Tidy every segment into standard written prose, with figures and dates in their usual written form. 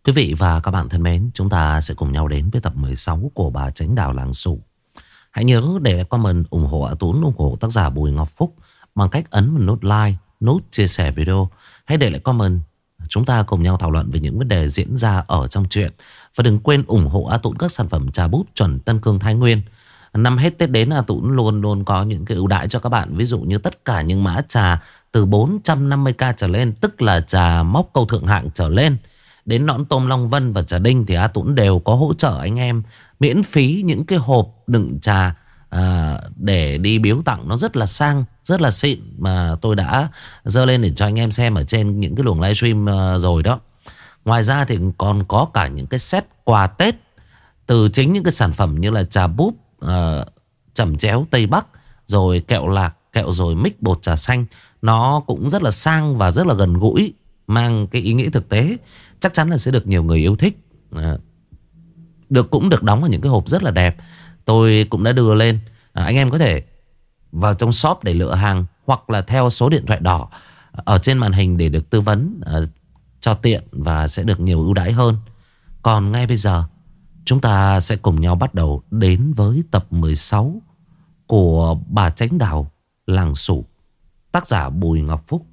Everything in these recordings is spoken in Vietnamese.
Quý vị và các bạn thân mến, chúng ta sẽ cùng nhau đến với tập 16 của Bà Chánh Đào Làng Sủ. Hãy nhớ để lại comment ủng hộ A Tún, ủng hộ tác giả Bùi Ngọc Phúc bằng cách ấn vào nút like, nút chia sẻ video. Hãy để lại comment, chúng ta cùng nhau thảo luận về những vấn đề diễn ra ở trong truyện. Và đừng quên ủng hộ A Tún các sản phẩm trà búp chuẩn Tân Cương Thái Nguyên. Năm hết Tết đến A Tún luôn luôn có những cái ưu đãi cho các bạn. Ví dụ như tất cả những mã trà từ 450k trở lên, tức là trà móc câu thượng hạng trở lên, đến nõn tôm Long Vân và trà đinh, thì A Tún đều có hỗ trợ anh em miễn phí những cái hộp đựng trà để đi biếu tặng. Nó rất là sang, rất là xịn, mà tôi đã dơ lên để cho anh em xem ở trên những cái luồng livestream rồi đó. Ngoài ra thì còn có cả những cái set quà Tết từ chính những cái sản phẩm như là trà búp, chẩm chéo Tây Bắc, rồi kẹo lạc, kẹo rồi mix bột trà xanh. Nó cũng rất là sang và rất là gần gũi, mang cái ý nghĩa thực tế. Chắc chắn là sẽ được nhiều người yêu thích. Cũng được đóng ở những cái hộp rất là đẹp. Tôi cũng đã đưa lên. Anh em có thể vào trong shop để lựa hàng, hoặc là theo số điện thoại đỏ ở trên màn hình để được tư vấn cho tiện và sẽ được nhiều ưu đãi hơn. Còn ngay bây giờ chúng ta sẽ cùng nhau bắt đầu đến với tập 16 của Bà Chánh Đào Làng Sủ, tác giả Bùi Ngọc Phúc.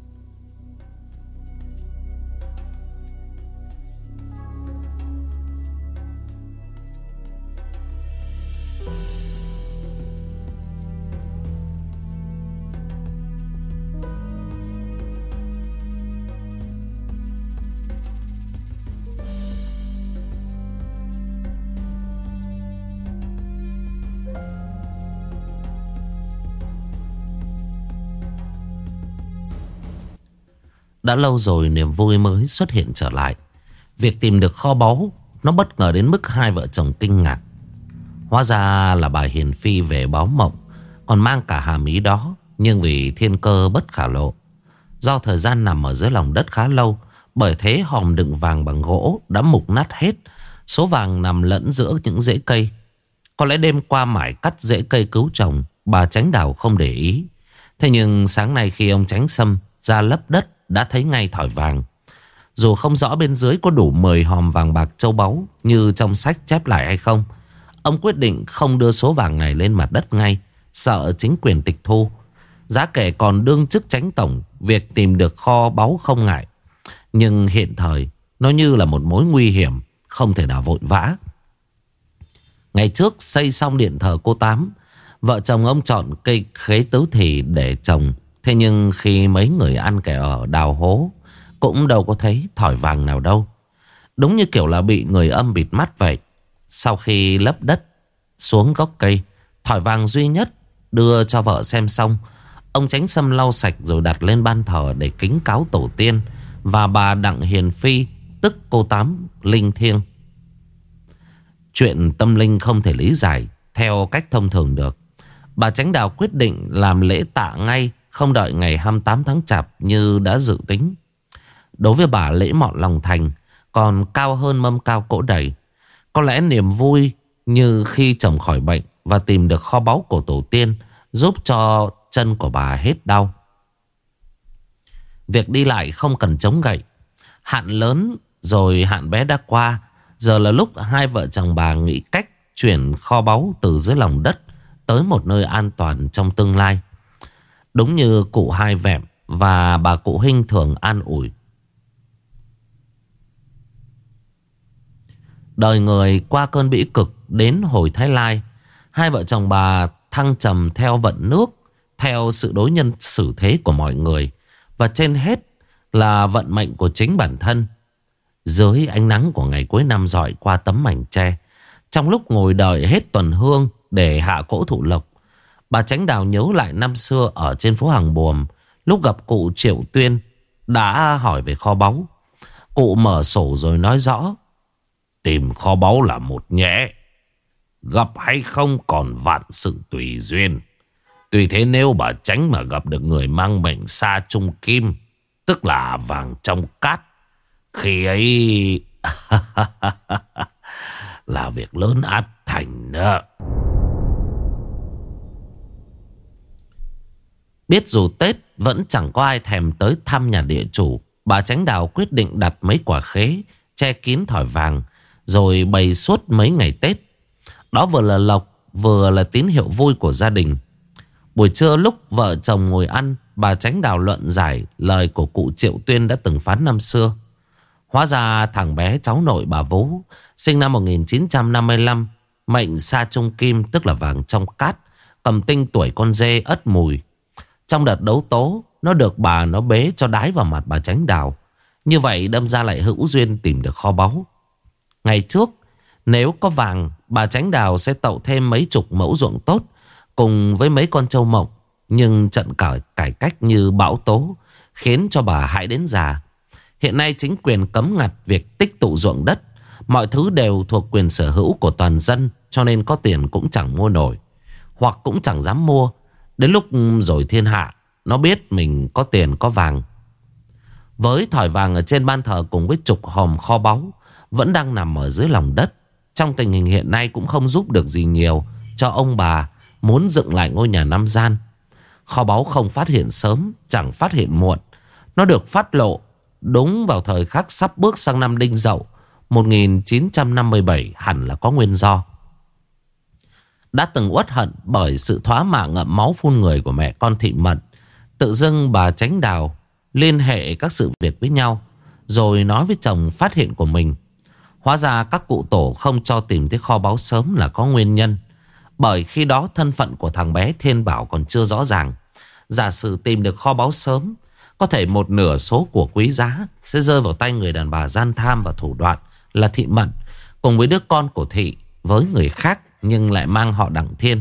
Đã lâu rồi niềm vui mới xuất hiện trở lại. Việc tìm được kho báu nó bất ngờ đến mức hai vợ chồng kinh ngạc. Hóa ra là bà Hiền Phi về báo mộng, còn mang cả hàm ý đó. Nhưng vì thiên cơ bất khả lộ, do thời gian nằm ở dưới lòng đất khá lâu, bởi thế hòm đựng vàng bằng gỗ đã mục nát hết. Số vàng nằm lẫn giữa những rễ cây. Có lẽ đêm qua mải cắt rễ cây cứu chồng, bà Chánh Đào không để ý. Thế nhưng sáng nay khi ông Chánh Sâm ra lấp đất, đã thấy ngay thỏi vàng. Dù không rõ bên dưới có đủ 10 hòm vàng bạc châu báu như trong sách chép lại hay không, ông quyết định không đưa số vàng này lên mặt đất ngay, sợ chính quyền tịch thu. Giá kể còn đương chức chánh tổng, việc tìm được kho báu không ngại, nhưng hiện thời nó như là một mối nguy hiểm, không thể nào vội vã. Ngày trước xây xong điện thờ cô Tám, vợ chồng ông chọn cây khế tứ thì để trồng. Thế nhưng khi mấy người ăn kẻ ở đào hố, cũng đâu có thấy thỏi vàng nào đâu. Đúng như kiểu là bị người âm bịt mắt vậy. Sau khi lấp đất xuống gốc cây, thỏi vàng duy nhất đưa cho vợ xem xong, ông Chánh Sâm lau sạch rồi đặt lên ban thờ để kính cáo tổ tiên và bà Đặng Hiền Phi, tức cô Tám linh thiêng. Chuyện tâm linh không thể lý giải theo cách thông thường được. Bà Chánh Đào quyết định làm lễ tạ ngay, không đợi ngày 28 tháng Chạp như đã dự tính. Đối với bà, lễ mọn lòng thành còn cao hơn mâm cao cỗ đầy. Có lẽ niềm vui như khi chồng khỏi bệnh và tìm được kho báu của tổ tiên giúp cho chân của bà hết đau. Việc đi lại không cần chống gậy. Hạn lớn rồi hạn bé đã qua. Giờ là lúc hai vợ chồng bà nghĩ cách chuyển kho báu từ dưới lòng đất tới một nơi an toàn trong tương lai. Đúng như cụ Hai Vẹm và bà cụ Hinh thường an ủi. Đời người qua cơn bĩ cực đến hồi Thái Lai, hai vợ chồng bà thăng trầm theo vận nước, theo sự đối nhân xử thế của mọi người, và trên hết là vận mệnh của chính bản thân. Dưới ánh nắng của ngày cuối năm rọi qua tấm mảnh tre, trong lúc ngồi đợi hết tuần hương để hạ cỗ thụ lộc, bà Chánh Đào nhớ lại năm xưa ở trên phố Hàng Buồm, lúc gặp cụ Triệu Tuyên đã hỏi về kho báu. Cụ mở sổ rồi nói rõ: tìm kho báu là một nhẽ, gặp hay không còn vạn sự tùy duyên. Tuy thế nếu bà Chánh mà gặp được người mang mệnh sa trung kim, tức là vàng trong cát, khi ấy là việc lớn ắt thành đó. Biết dù Tết vẫn chẳng có ai thèm tới thăm nhà địa chủ, bà Chánh Đào quyết định đặt mấy quả khế che kín thỏi vàng rồi bày suốt mấy ngày Tết. Đó vừa là lộc, vừa là tín hiệu vui của gia đình. Buổi trưa lúc vợ chồng ngồi ăn, bà Chánh Đào luận giải lời của cụ Triệu Tuyên đã từng phán năm xưa. Hóa ra thằng bé cháu nội bà Vú, sinh năm 1955, mệnh sa trung kim, tức là vàng trong cát, cầm tinh tuổi con dê Ất Mùi. Trong đợt đấu tố, nó được bà nó bế cho đái vào mặt bà Chánh Đào. Như vậy đâm ra lại hữu duyên tìm được kho báu. Ngày trước, nếu có vàng, bà Chánh Đào sẽ tậu thêm mấy chục mẫu ruộng tốt cùng với mấy con trâu mộng. Nhưng trận cải cách như bão tố khiến cho bà hại đến già. Hiện nay chính quyền cấm ngặt việc tích tụ ruộng đất. Mọi thứ đều thuộc quyền sở hữu của toàn dân, cho nên có tiền cũng chẳng mua nổi, hoặc cũng chẳng dám mua. Đến lúc rồi thiên hạ nó biết mình có tiền có vàng. Với thỏi vàng ở trên ban thờ cùng với chục hòm kho báu vẫn đang nằm ở dưới lòng đất, trong tình hình hiện nay cũng không giúp được gì nhiều cho ông bà muốn dựng lại ngôi nhà 5 gian. Kho báu không phát hiện sớm, chẳng phát hiện muộn. Nó được phát lộ đúng vào thời khắc sắp bước sang năm Đinh Dậu 1957, hẳn là có nguyên do. Đã từng uất hận bởi sự thoá mạ ngậm máu phun người của mẹ con Thị Mận, tự dưng bà Chánh Đào liên hệ các sự việc với nhau, rồi nói với chồng phát hiện của mình. Hóa ra các cụ tổ không cho tìm thấy kho báu sớm là có nguyên nhân. Bởi khi đó thân phận của thằng bé Thiên Bảo còn chưa rõ ràng. Giả sử tìm được kho báu sớm, có thể một nửa số của quý giá sẽ rơi vào tay người đàn bà gian tham và thủ đoạn là Thị Mận, cùng với đứa con của Thị với người khác nhưng lại mang họ Đặng Thiên.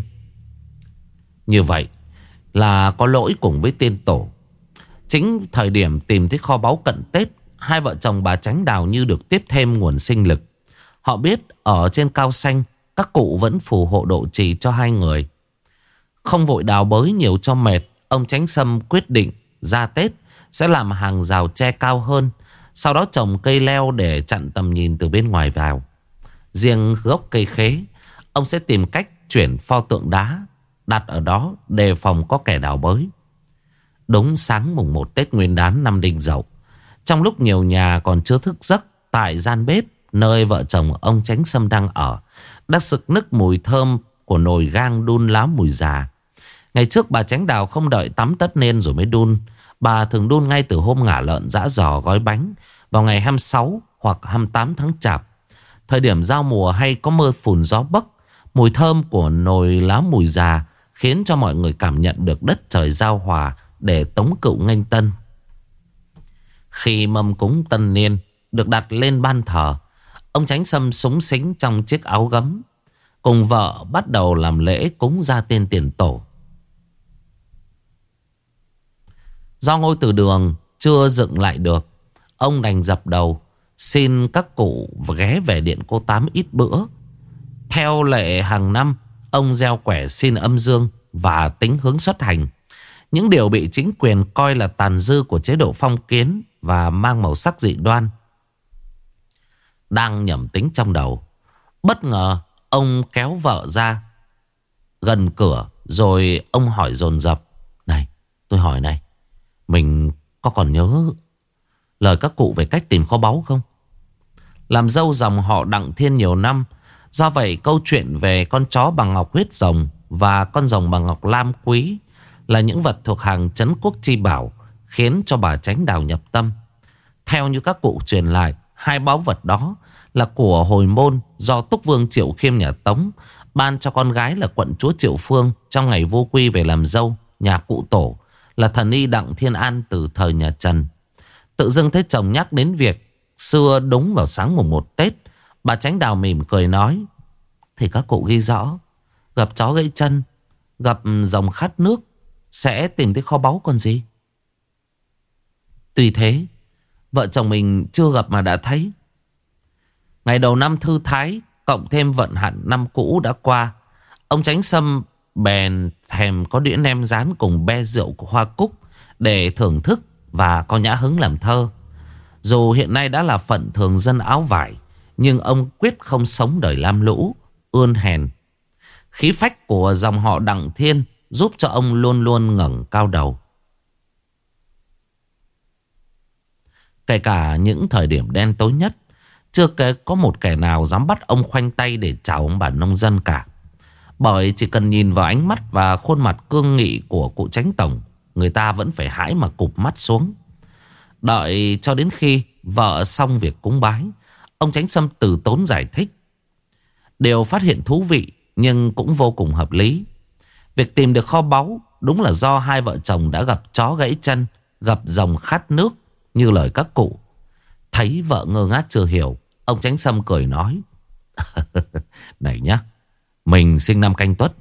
Như vậy là có lỗi cùng với tiên tổ. Chính thời điểm tìm thấy kho báu cận Tết, hai vợ chồng bà Chánh Đào như được tiếp thêm nguồn sinh lực. Họ biết ở trên cao xanh các cụ vẫn phù hộ độ trì cho hai người. Không vội đào bới nhiều cho mệt, ông Chánh Sâm quyết định ra Tết sẽ làm hàng rào tre cao hơn, sau đó trồng cây leo để chặn tầm nhìn từ bên ngoài vào. Riêng gốc cây khế, ông sẽ tìm cách chuyển pho tượng đá đặt ở đó đề phòng có kẻ đào bới. Đúng sáng mùng 1 Tết Nguyên Đán năm Đinh Dậu, trong lúc nhiều nhà còn chưa thức giấc, tại gian bếp nơi vợ chồng ông Chánh Sâm đang ở đã sực nức mùi thơm của nồi gang đun lá mùi già. Ngày trước bà Chánh Đào không đợi tắm tất niên rồi mới đun. Bà thường đun ngay từ hôm ngả lợn giã giò gói bánh vào ngày 26 hoặc 28 tháng Chạp. Thời điểm giao mùa hay có mưa phùn gió bấc, mùi thơm của nồi lá mùi già khiến cho mọi người cảm nhận được đất trời giao hòa để tống cựu nghênh tân. Khi mâm cúng tân niên được đặt lên ban thờ, ông Chánh Sâm súng xính trong chiếc áo gấm, cùng vợ bắt đầu làm lễ cúng gia tiên tiền tổ. Do ngôi từ đường chưa dựng lại được, ông đành dập đầu xin các cụ ghé về điện cô Tám ít bữa. Theo lệ hàng năm, ông gieo quẻ xin âm dương và tính hướng xuất hành, những điều bị chính quyền coi là tàn dư của chế độ phong kiến và mang màu sắc dị đoan. Đang nhẩm tính trong đầu, bất ngờ ông kéo vợ ra gần cửa, rồi ông hỏi dồn dập: "Này, tôi hỏi này, mình có còn nhớ lời các cụ về cách tìm kho báu không?" Làm dâu dòng họ Đặng Thiên nhiều năm, do vậy câu chuyện về con chó bằng ngọc huyết rồng và con rồng bằng ngọc lam quý là những vật thuộc hàng trấn quốc chi bảo, khiến cho bà Chánh Đào nhập tâm. Theo như các cụ truyền lại, hai báu vật đó là của hồi môn do Túc Vương Triệu Khiêm nhà Tống ban cho con gái là quận chúa Triệu Phương trong ngày vô quy về làm dâu nhà cụ tổ là thần y Đặng Thiên An từ thời nhà Trần. Tự dưng thấy chồng nhắc đến việc xưa đúng vào sáng mùng 1 Tết, bà Chánh Đào mỉm cười nói: "Thì các cụ ghi rõ, gặp chó gãy chân, gặp rồng khát nước sẽ tìm thấy kho báu còn gì." Tuy thế, vợ chồng mình chưa gặp mà đã thấy. Ngày đầu năm thư thái, cộng thêm vận hạn năm cũ đã qua, ông Chánh Sâm bèn thèm có đĩa nem rán cùng be rượu của Hoa Cúc để thưởng thức và có nhã hứng làm thơ. Dù hiện nay đã là phận thường dân áo vải, nhưng ông quyết không sống đời lam lũ, ươn hèn. Khí phách của dòng họ Đặng Thiên giúp cho ông luôn luôn ngẩng cao đầu. Kể cả những thời điểm đen tối nhất, Chưa kể có một kẻ nào dám bắt ông khoanh tay để chào ông bà nông dân cả. Bởi chỉ cần nhìn vào ánh mắt và khuôn mặt cương nghị của cụ chánh tổng, người ta vẫn phải hãi mà cụp mắt xuống. Đợi cho đến khi vợ xong việc cúng bái, ông Chánh Sâm từ tốn giải thích. Điều phát hiện thú vị nhưng cũng vô cùng hợp lý. Việc tìm được kho báu đúng là do hai vợ chồng đã gặp chó gãy chân, gặp rồng khát nước như lời các cụ. Thấy vợ ngơ ngác chưa hiểu, ông Chánh Sâm cười nói. Này nhá, mình sinh năm Canh Tuất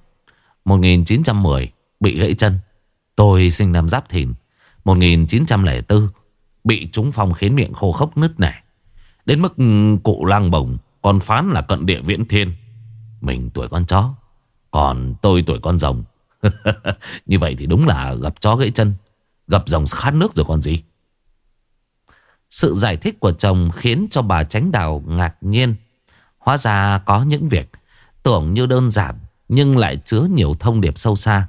1910 bị gãy chân. Tôi sinh năm Giáp Thìn 1904 bị trúng phong khiến miệng khô khốc nứt nẻ. Đến mức cụ lang bổng còn phán là cận địa viễn thiên. Mình tuổi con chó, còn tôi tuổi con rồng. Như vậy thì đúng là gặp chó gãy chân, gặp rồng khát nước rồi còn gì. Sự giải thích của chồng khiến cho bà Chánh Đào ngạc nhiên. Hóa ra có những việc tưởng như đơn giản nhưng lại chứa nhiều thông điệp sâu xa.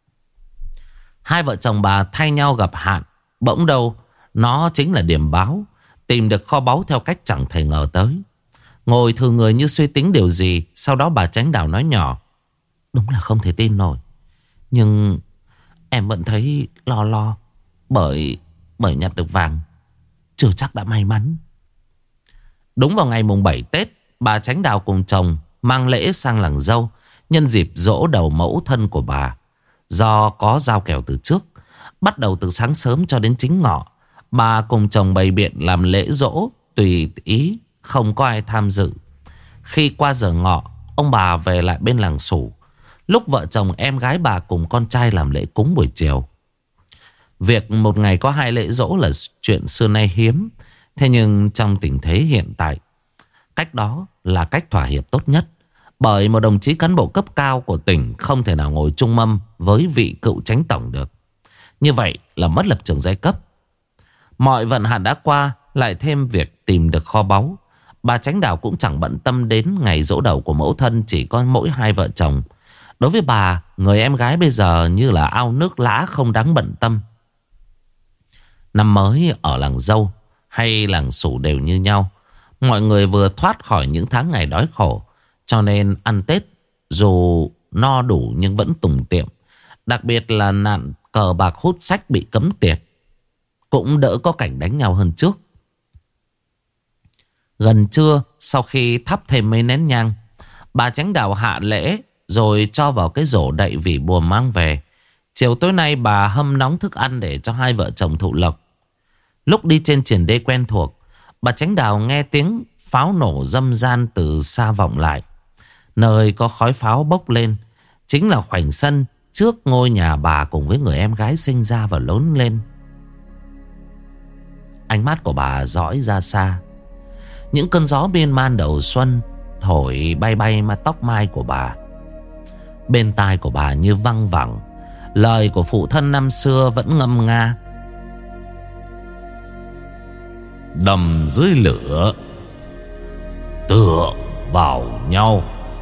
Hai vợ chồng bà thay nhau gặp hạn, bỗng đâu nó chính là điểm báo tìm được kho báu theo cách chẳng thể ngờ tới. Ngồi thừ người như suy tính điều gì, sau đó bà Chánh Đào nói nhỏ. Đúng là không thể tin nổi, nhưng em vẫn thấy lo lo. Bởi nhặt được vàng chưa chắc đã may mắn. Đúng vào ngày mùng 7 Tết, bà Chánh Đào cùng chồng mang lễ sang làng dâu nhân dịp giỗ đầu mẫu thân của bà. Do có giao kèo từ trước, bắt đầu từ sáng sớm cho đến chính ngọ, bà cùng chồng bày biện làm lễ giỗ tùy ý, không có ai tham dự. Khi qua giờ ngọ, ông bà về lại bên làng Sủ. Lúc vợ chồng em gái bà cùng con trai làm lễ cúng buổi chiều. Việc một ngày có hai lễ giỗ là chuyện xưa nay hiếm. Thế nhưng trong tình thế hiện tại, cách đó là cách thỏa hiệp tốt nhất. Bởi một đồng chí cán bộ cấp cao của tỉnh không thể nào ngồi chung mâm với vị cựu chánh tổng được. Như vậy là mất lập trường giai cấp. Mọi vận hạn đã qua, lại thêm việc tìm được kho báu. Bà Chánh Đào cũng chẳng bận tâm đến ngày giỗ đầu của mẫu thân, chỉ có mỗi hai vợ chồng. Đối với bà, người em gái bây giờ như là ao nước lã, không đáng bận tâm. Năm mới ở làng dâu hay làng Sủ đều như nhau. Mọi người vừa thoát khỏi những tháng ngày đói khổ, cho nên ăn Tết dù no đủ nhưng vẫn tùng tiệm. Đặc biệt là nạn cờ bạc hút sách bị cấm tiệt, cũng đỡ có cảnh đánh nhau hơn trước. Gần trưa, sau khi thắp thêm mấy nén nhang, bà Chánh Đào hạ lễ rồi cho vào cái rổ đậy vỉ bùa mang về. Chiều tối nay bà hâm nóng thức ăn để cho hai vợ chồng thụ lộc. Lúc đi trên triển đê quen thuộc, bà Chánh Đào nghe tiếng pháo nổ râm ran từ xa vọng lại. Nơi có khói pháo bốc lên chính là khoảnh sân trước ngôi nhà bà cùng với người em gái sinh ra và lớn lên. Ánh mắt của bà dõi ra xa. Những cơn gió miên man đầu xuân thổi bay bay tóc mai của bà. Bên tai của bà như văng vẳng lời của phụ thân năm xưa vẫn ngâm nga. Đầm dưới lửa tựa vào nhau.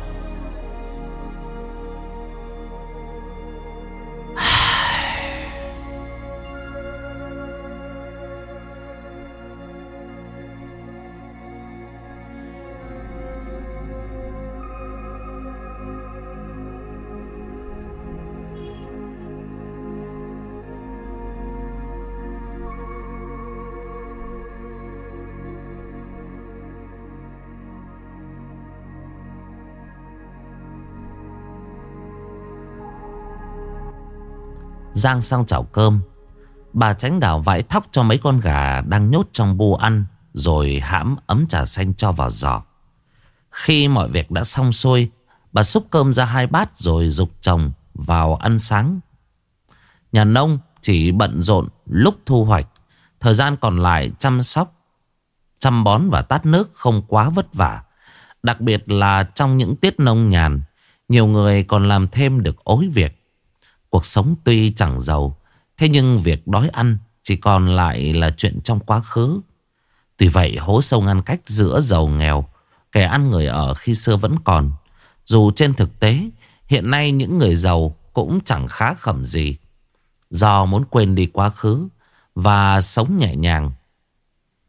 Rang xong chảo cơm, bà Chánh Đào vải thóc cho mấy con gà đang nhốt trong bu ăn, rồi hãm ấm trà xanh cho vào giỏ. Khi mọi việc đã xong xuôi, bà xúc cơm ra 2 bát rồi giục chồng vào ăn sáng. Nhà nông chỉ bận rộn lúc thu hoạch, thời gian còn lại chăm sóc, chăm bón và tát nước không quá vất vả. Đặc biệt là trong những tiết nông nhàn, nhiều người còn làm thêm được ối việc. Cuộc sống tuy chẳng giàu, thế nhưng việc đói ăn chỉ còn lại là chuyện trong quá khứ. Tuy vậy hố sâu ngăn cách giữa giàu nghèo, kẻ ăn người ở khi xưa vẫn còn. Dù trên thực tế hiện nay những người giàu cũng chẳng khá khẩm gì. Do muốn quên đi quá khứ và sống nhẹ nhàng,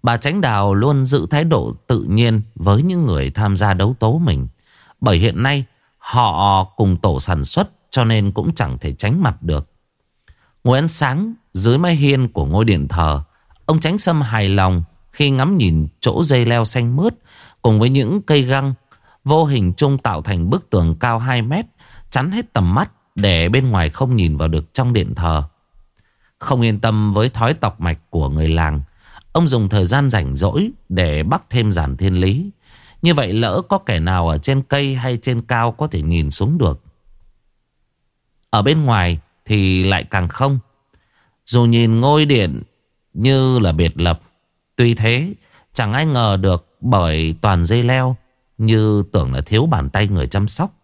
Bà Chánh Đào luôn giữ thái độ tự nhiên với những người tham gia đấu tố mình. Bởi hiện nay họ cùng tổ sản xuất cho nên cũng chẳng thể tránh mặt được. Ngồi ăn sáng dưới mái hiên của ngôi điện thờ, ông Chánh Sâm hài lòng khi ngắm nhìn chỗ dây leo xanh mướt cùng với những cây găng vô hình chung tạo thành bức tường cao 2 mét chắn hết tầm mắt để bên ngoài không nhìn vào được trong điện thờ. Không yên tâm với thói tọc mạch của người làng, ông dùng thời gian rảnh rỗi để bắc thêm giản thiên lý. Như vậy lỡ có kẻ nào ở trên cây hay trên cao có thể nhìn xuống được. Ở bên ngoài thì lại càng không. Dù nhìn ngôi điện như là biệt lập, tuy thế chẳng ai ngờ được bởi toàn dây leo, như tưởng là thiếu bàn tay người chăm sóc.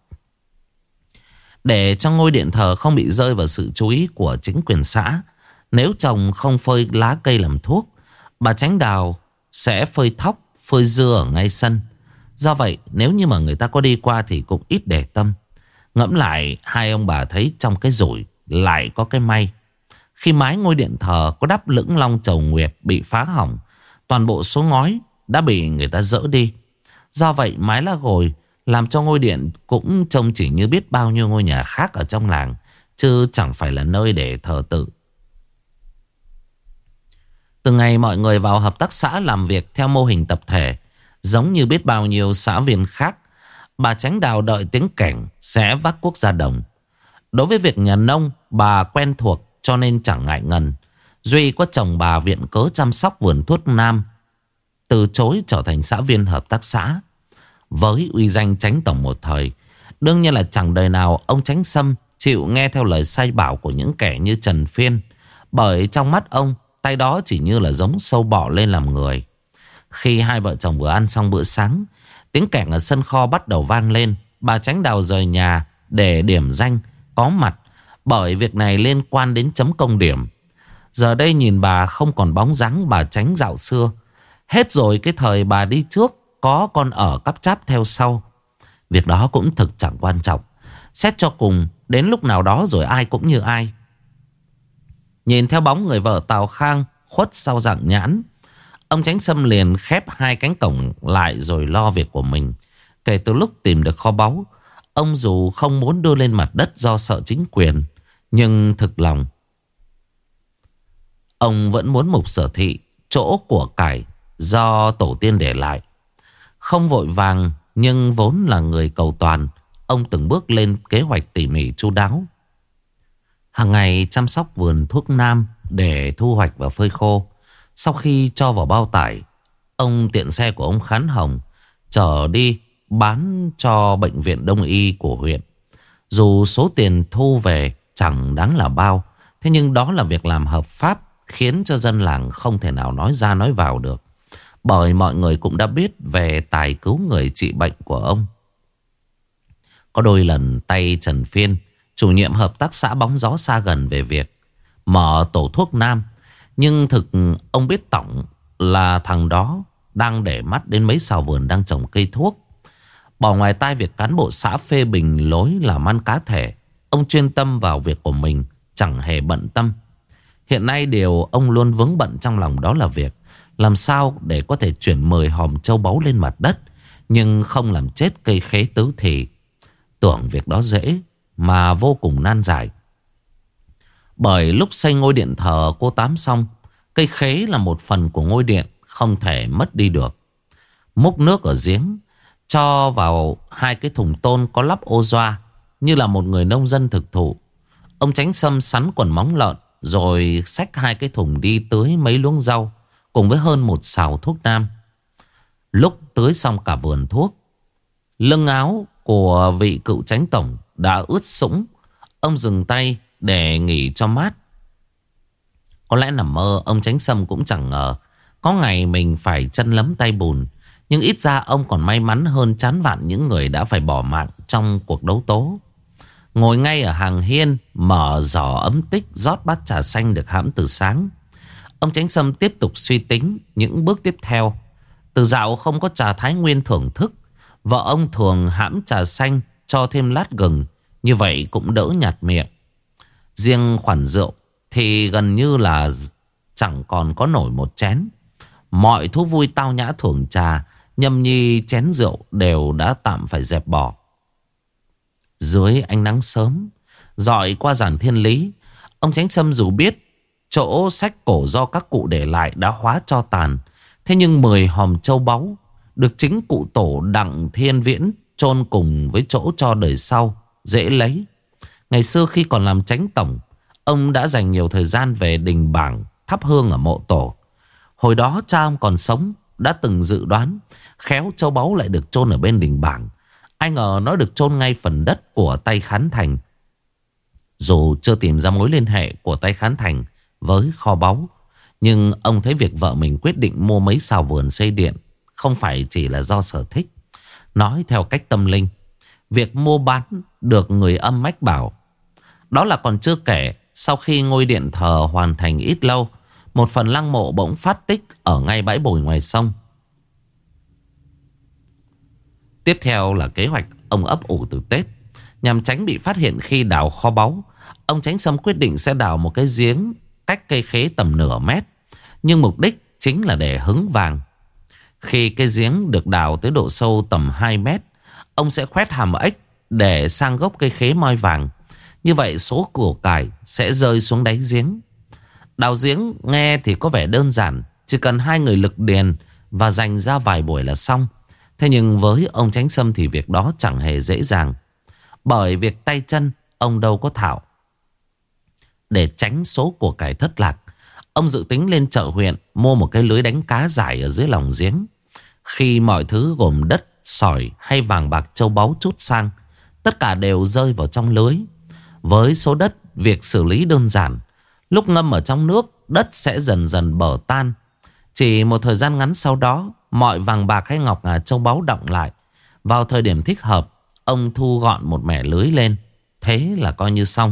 Để cho ngôi điện thờ không bị rơi vào sự chú ý của chính quyền xã, nếu trồng không phơi lá cây làm thuốc, bà Chánh Đào sẽ phơi thóc, phơi dưa ở ngay sân. Do vậy nếu như mà người ta có đi qua thì cũng ít để tâm. Ngẫm lại, hai ông bà thấy trong cái rủi lại có cái may. Khi mái ngôi điện thờ có đắp lưỡng long chầu nguyệt bị phá hỏng, toàn bộ số ngói đã bị người ta dỡ đi. Do vậy mái lá gồi làm cho ngôi điện cũng trông chỉ như biết bao nhiêu ngôi nhà khác ở trong làng, chứ chẳng phải là nơi để thờ tự. Từ ngày mọi người vào hợp tác xã làm việc theo mô hình tập thể, giống như biết bao nhiêu xã viên khác, bà Chánh Đào đợi tiếng kẻng sẽ vác cuốc ra đồng. Đối với việc nhà nông, bà quen thuộc cho nên chẳng ngại ngần. Duy có chồng bà viện cớ chăm sóc vườn thuốc nam, từ chối trở thành xã viên hợp tác xã. Với uy danh Chánh tổng một thời, đương nhiên là chẳng đời nào ông Chánh Sâm chịu nghe theo lời sai bảo của những kẻ như Trần Phiên. Bởi trong mắt ông, tay đó chỉ như là giống sâu bọ lên làm người. Khi hai vợ chồng vừa ăn xong bữa sáng, tiếng kẻng ở sân kho bắt đầu vang lên. Bà Chánh Đào rời nhà để điểm danh có mặt, bởi việc này liên quan đến chấm công điểm. Giờ đây nhìn bà không còn bóng dáng bà Chánh dạo xưa. Hết rồi cái thời bà đi trước, có con ở cắp cháp theo sau. Việc đó cũng thực chẳng quan trọng. Xét cho cùng, đến lúc nào đó rồi ai cũng như ai. Nhìn theo bóng người vợ Tào Khang khuất sau rặng nhãn, ông Chánh Sâm liền khép hai cánh cổng lại rồi lo việc của mình. Kể từ lúc tìm được kho báu, ông dù không muốn đưa lên mặt đất do sợ chính quyền, nhưng thực lòng ông vẫn muốn mục sở thị chỗ của cải do tổ tiên để lại. Không vội vàng, nhưng vốn là người cầu toàn, ông từng bước lên kế hoạch tỉ mỉ chu đáo. Hàng ngày chăm sóc vườn thuốc nam để thu hoạch và phơi khô. Sau khi cho vào bao tải, ông tiện xe của ông Khán Hồng chở đi bán cho bệnh viện đông y của huyện. Dù số tiền thu về chẳng đáng là bao, thế nhưng đó là việc làm hợp pháp, khiến cho dân làng không thể nào nói ra nói vào được. Bởi mọi người cũng đã biết về tài cứu người trị bệnh của ông. Có đôi lần tay Trần Phiên, chủ nhiệm hợp tác xã bóng gió xa gần về việc mở tổ thuốc nam. Nhưng thực ông biết tổng là thằng đó đang để mắt đến mấy sào vườn đang trồng cây thuốc. Bỏ ngoài tai việc cán bộ xã phê bình lối làm ăn cá thể, ông chuyên tâm vào việc của mình, chẳng hề bận tâm. Hiện nay điều ông luôn vướng bận trong lòng đó là việc làm sao để có thể chuyển 10 hòm châu báu lên mặt đất, nhưng không làm chết cây khế tứ thì. Tưởng việc đó dễ mà vô cùng nan giải. Bởi lúc xây ngôi điện thờ cô Tám xong, cây khế là một phần của ngôi điện, không thể mất đi được. Múc nước ở giếng, cho vào hai cái thùng tôn có lắp ô doa, như là một người nông dân thực thụ. Ông Chánh Sâm sắn quần móng lợn, rồi xách hai cái thùng đi tưới mấy luống rau, cùng với hơn một sào thuốc nam. Lúc tưới xong cả vườn thuốc, lưng áo của vị cựu Chánh tổng đã ướt sũng. Ông dừng tay để nghỉ cho mát. Có lẽ nằm mơ, ông Chánh Sâm cũng chẳng ngờ có ngày mình phải chân lấm tay bùn. Nhưng ít ra ông còn may mắn hơn chán vạn những người đã phải bỏ mạng trong cuộc đấu tố. Ngồi ngay ở hàng hiên, mở giỏ ấm tích, rót bát trà xanh được hãm từ sáng, ông Chánh Sâm tiếp tục suy tính những bước tiếp theo. Từ dạo không có trà Thái Nguyên thưởng thức, vợ ông thường hãm trà xanh cho thêm lát gừng, như vậy cũng đỡ nhạt miệng. Riêng khoản rượu thì gần như là chẳng còn có nổi một chén. Mọi thú vui tao nhã thưởng trà, nhâm nhi chén rượu đều đã tạm phải dẹp bỏ. Dưới ánh nắng sớm dọi qua giản thiên lý, ông Chánh Sâm dù biết chỗ sách cổ do các cụ để lại đã hóa tro tàn, thế nhưng 10 hòm châu báu được chính cụ tổ Đặng Thiên Viễn chôn cùng với chỗ cho đời sau dễ lấy. Ngày xưa khi còn làm chánh tổng, ông đã dành nhiều thời gian về đình bảng thắp hương ở mộ tổ. Hồi đó cha ông còn sống đã từng dự đoán khéo châu báu lại được chôn ở bên đình bảng. Ai ngờ nó được chôn ngay phần đất của Tay Khán Thành. Dù chưa tìm ra mối liên hệ của Tay Khán Thành với kho báu, nhưng ông thấy việc vợ mình quyết định mua mấy sào vườn xây điện không phải chỉ là do sở thích. Nói theo cách tâm linh, việc mua bán được người âm mách bảo. Đó là còn chưa kể, sau khi ngôi điện thờ hoàn thành ít lâu, một phần lăng mộ bỗng phát tích ở ngay bãi bồi ngoài sông. Tiếp theo là kế hoạch ông ấp ủ từ Tết. Nhằm tránh bị phát hiện khi đào kho báu, ông Chánh Sâm quyết định sẽ đào một cái giếng cách cây khế tầm nửa mét. Nhưng mục đích chính là để hứng vàng. Khi cái giếng được đào tới độ sâu tầm 2 mét, ông sẽ khoét hàm ếch để sang gốc cây khế moi vàng. Như vậy số của cải sẽ rơi xuống đáy giếng. Đào giếng nghe thì có vẻ đơn giản, chỉ cần 2 người lực điền và dành ra vài buổi là xong. Thế nhưng với ông Chánh Sâm thì việc đó chẳng hề dễ dàng, bởi việc tay chân ông đâu có thạo. Để tránh số của cải thất lạc, ông dự tính lên chợ huyện mua một cái lưới đánh cá dài ở dưới lòng giếng. Khi mọi thứ gồm đất, sỏi hay vàng bạc châu báu trút sang, tất cả đều rơi vào trong lưới. Với số đất, việc xử lý đơn giản. Lúc ngâm ở trong nước, đất sẽ dần dần bở tan. Chỉ một thời gian ngắn sau đó, mọi vàng bạc hay ngọc ngà châu báu đọng lại. Vào thời điểm thích hợp, ông thu gọn một mẻ lưới lên. Thế là coi như xong.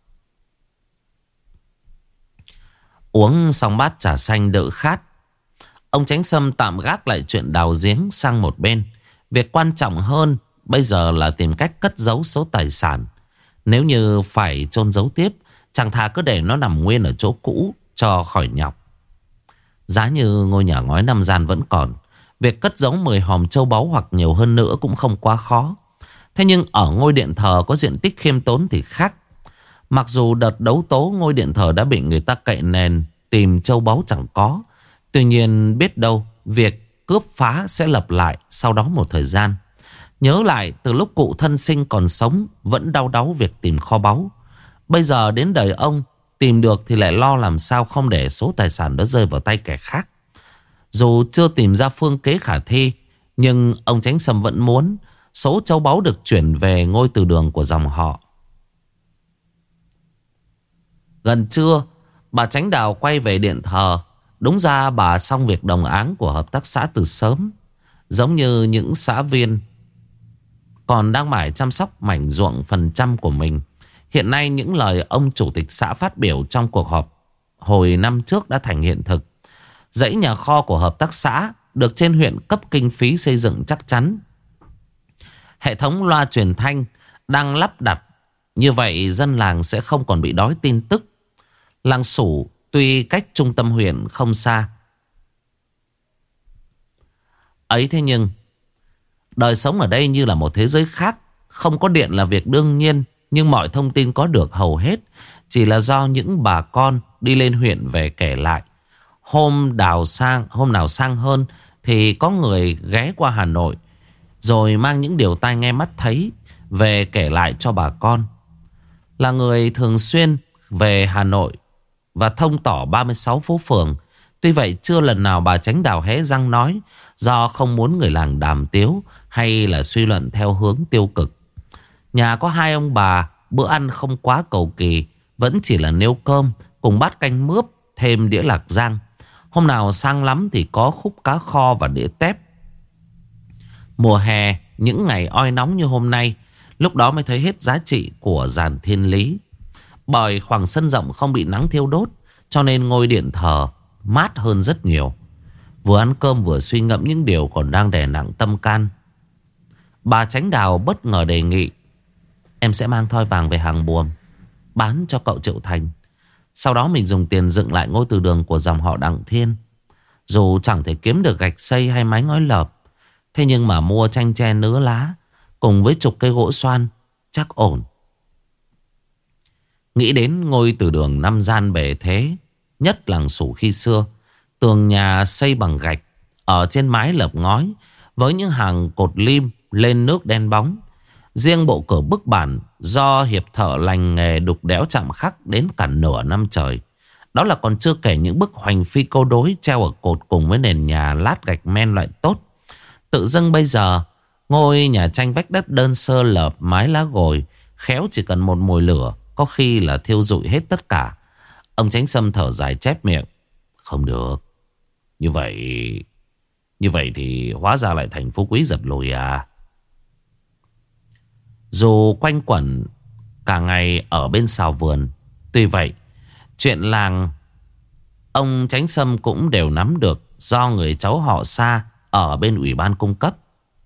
Uống xong bát trà xanh đỡ khát, ông Chánh Sâm tạm gác lại chuyện đào giếng sang một bên. Việc quan trọng hơn bây giờ là tìm cách cất giấu số tài sản. Nếu như phải chôn giấu tiếp, chẳng thà cứ để nó nằm nguyên ở chỗ cũ cho khỏi nhọc. Giá như ngôi nhà ngói 5 gian vẫn còn, việc cất giấu 10 hòm châu báu hoặc nhiều hơn nữa cũng không quá khó. Thế nhưng ở ngôi điện thờ có diện tích khiêm tốn thì khác. Mặc dù đợt đấu tố ngôi điện thờ đã bị người ta cậy nền, tìm châu báu chẳng có. Tuy nhiên biết đâu việc cướp phá sẽ lặp lại sau đó một thời gian. Nhớ lại từ lúc cụ thân sinh còn sống vẫn đau đáu việc tìm kho báu. Bây giờ đến đời ông, tìm được thì lại lo làm sao không để số tài sản đó rơi vào tay kẻ khác. Dù chưa tìm ra phương kế khả thi, nhưng ông Chánh Sâm vẫn muốn số châu báu được chuyển về ngôi từ đường của dòng họ. Gần trưa, bà Chánh Đào quay về điện thờ. Đúng ra bà xong việc đồng áng của hợp tác xã từ sớm. Giống như những xã viên còn đang mải chăm sóc mảnh ruộng phần trăm của mình. Hiện nay những lời ông chủ tịch xã phát biểu trong cuộc họp hồi năm trước đã thành hiện thực. Dãy nhà kho của hợp tác xã được trên huyện cấp kinh phí xây dựng chắc chắn. Hệ thống loa truyền thanh đang lắp đặt. Như vậy dân làng sẽ không còn bị đói tin tức. Làng Sủ tuy cách trung tâm huyện không xa ấy, thế nhưng đời sống ở đây như là một thế giới khác. Không có điện là việc đương nhiên, nhưng mọi thông tin có được hầu hết chỉ là do những bà con đi lên huyện về kể lại. Hôm nào sang hơn thì có người ghé qua Hà Nội rồi mang những điều tai nghe mắt thấy về kể lại cho bà con. Là người thường xuyên về Hà Nội và thông tỏ 36 phố phường, tuy vậy chưa lần nào bà Chánh Đào hé răng nói, do không muốn người làng đàm tiếu hay là suy luận theo hướng tiêu cực. Nhà có 2 ông bà, bữa ăn không quá cầu kỳ, vẫn chỉ là nêu cơm cùng bát canh mướp thêm đĩa lạc rang. Hôm nào sang lắm thì có khúc cá kho và đĩa tép. Mùa hè, những ngày oi nóng như hôm nay, lúc đó mới thấy hết giá trị của giàn thiên lý. Bởi khoảng sân rộng không bị nắng thiêu đốt, cho nên ngôi điện thờ mát hơn rất nhiều. Vừa ăn cơm vừa suy ngẫm những điều còn đang đè nặng tâm can, bà Chánh Đào bất ngờ đề nghị: em sẽ mang thoi vàng về Hàng Buồm bán cho cậu Triệu Thành. Sau đó mình dùng tiền dựng lại ngôi từ đường của dòng họ Đặng Thiên. Dù chẳng thể kiếm được gạch xây hay mái ngói lợp, thế nhưng mà mua tranh tre nứa lá cùng với chục cây gỗ xoan chắc ổn. Nghĩ đến ngôi từ đường năm gian bề thế nhất làng Sủ khi xưa. Tường nhà xây bằng gạch, ở trên mái lợp ngói với những hàng cột lim lên nước đen bóng. Riêng bộ cửa bức bản do hiệp thợ lành nghề đục đẽo chạm khắc đến cả nửa năm trời. Đó là còn chưa kể những bức hoành phi câu đối treo ở cột cùng với nền nhà lát gạch men loại tốt. Tự dưng bây giờ ngôi nhà tranh vách đất đơn sơ lợp mái lá gồi, khéo chỉ cần một mồi lửa có khi là thiêu rụi hết tất cả. Ông Chánh Sâm thở dài chép miệng. Không được. Như vậy thì hóa ra lại thành phú quý giật lùi à. Dù quanh quẩn cả ngày ở bên xào vườn, tuy vậy chuyện làng ông Chánh Sâm cũng đều nắm được do người cháu họ xa ở bên ủy ban cung cấp.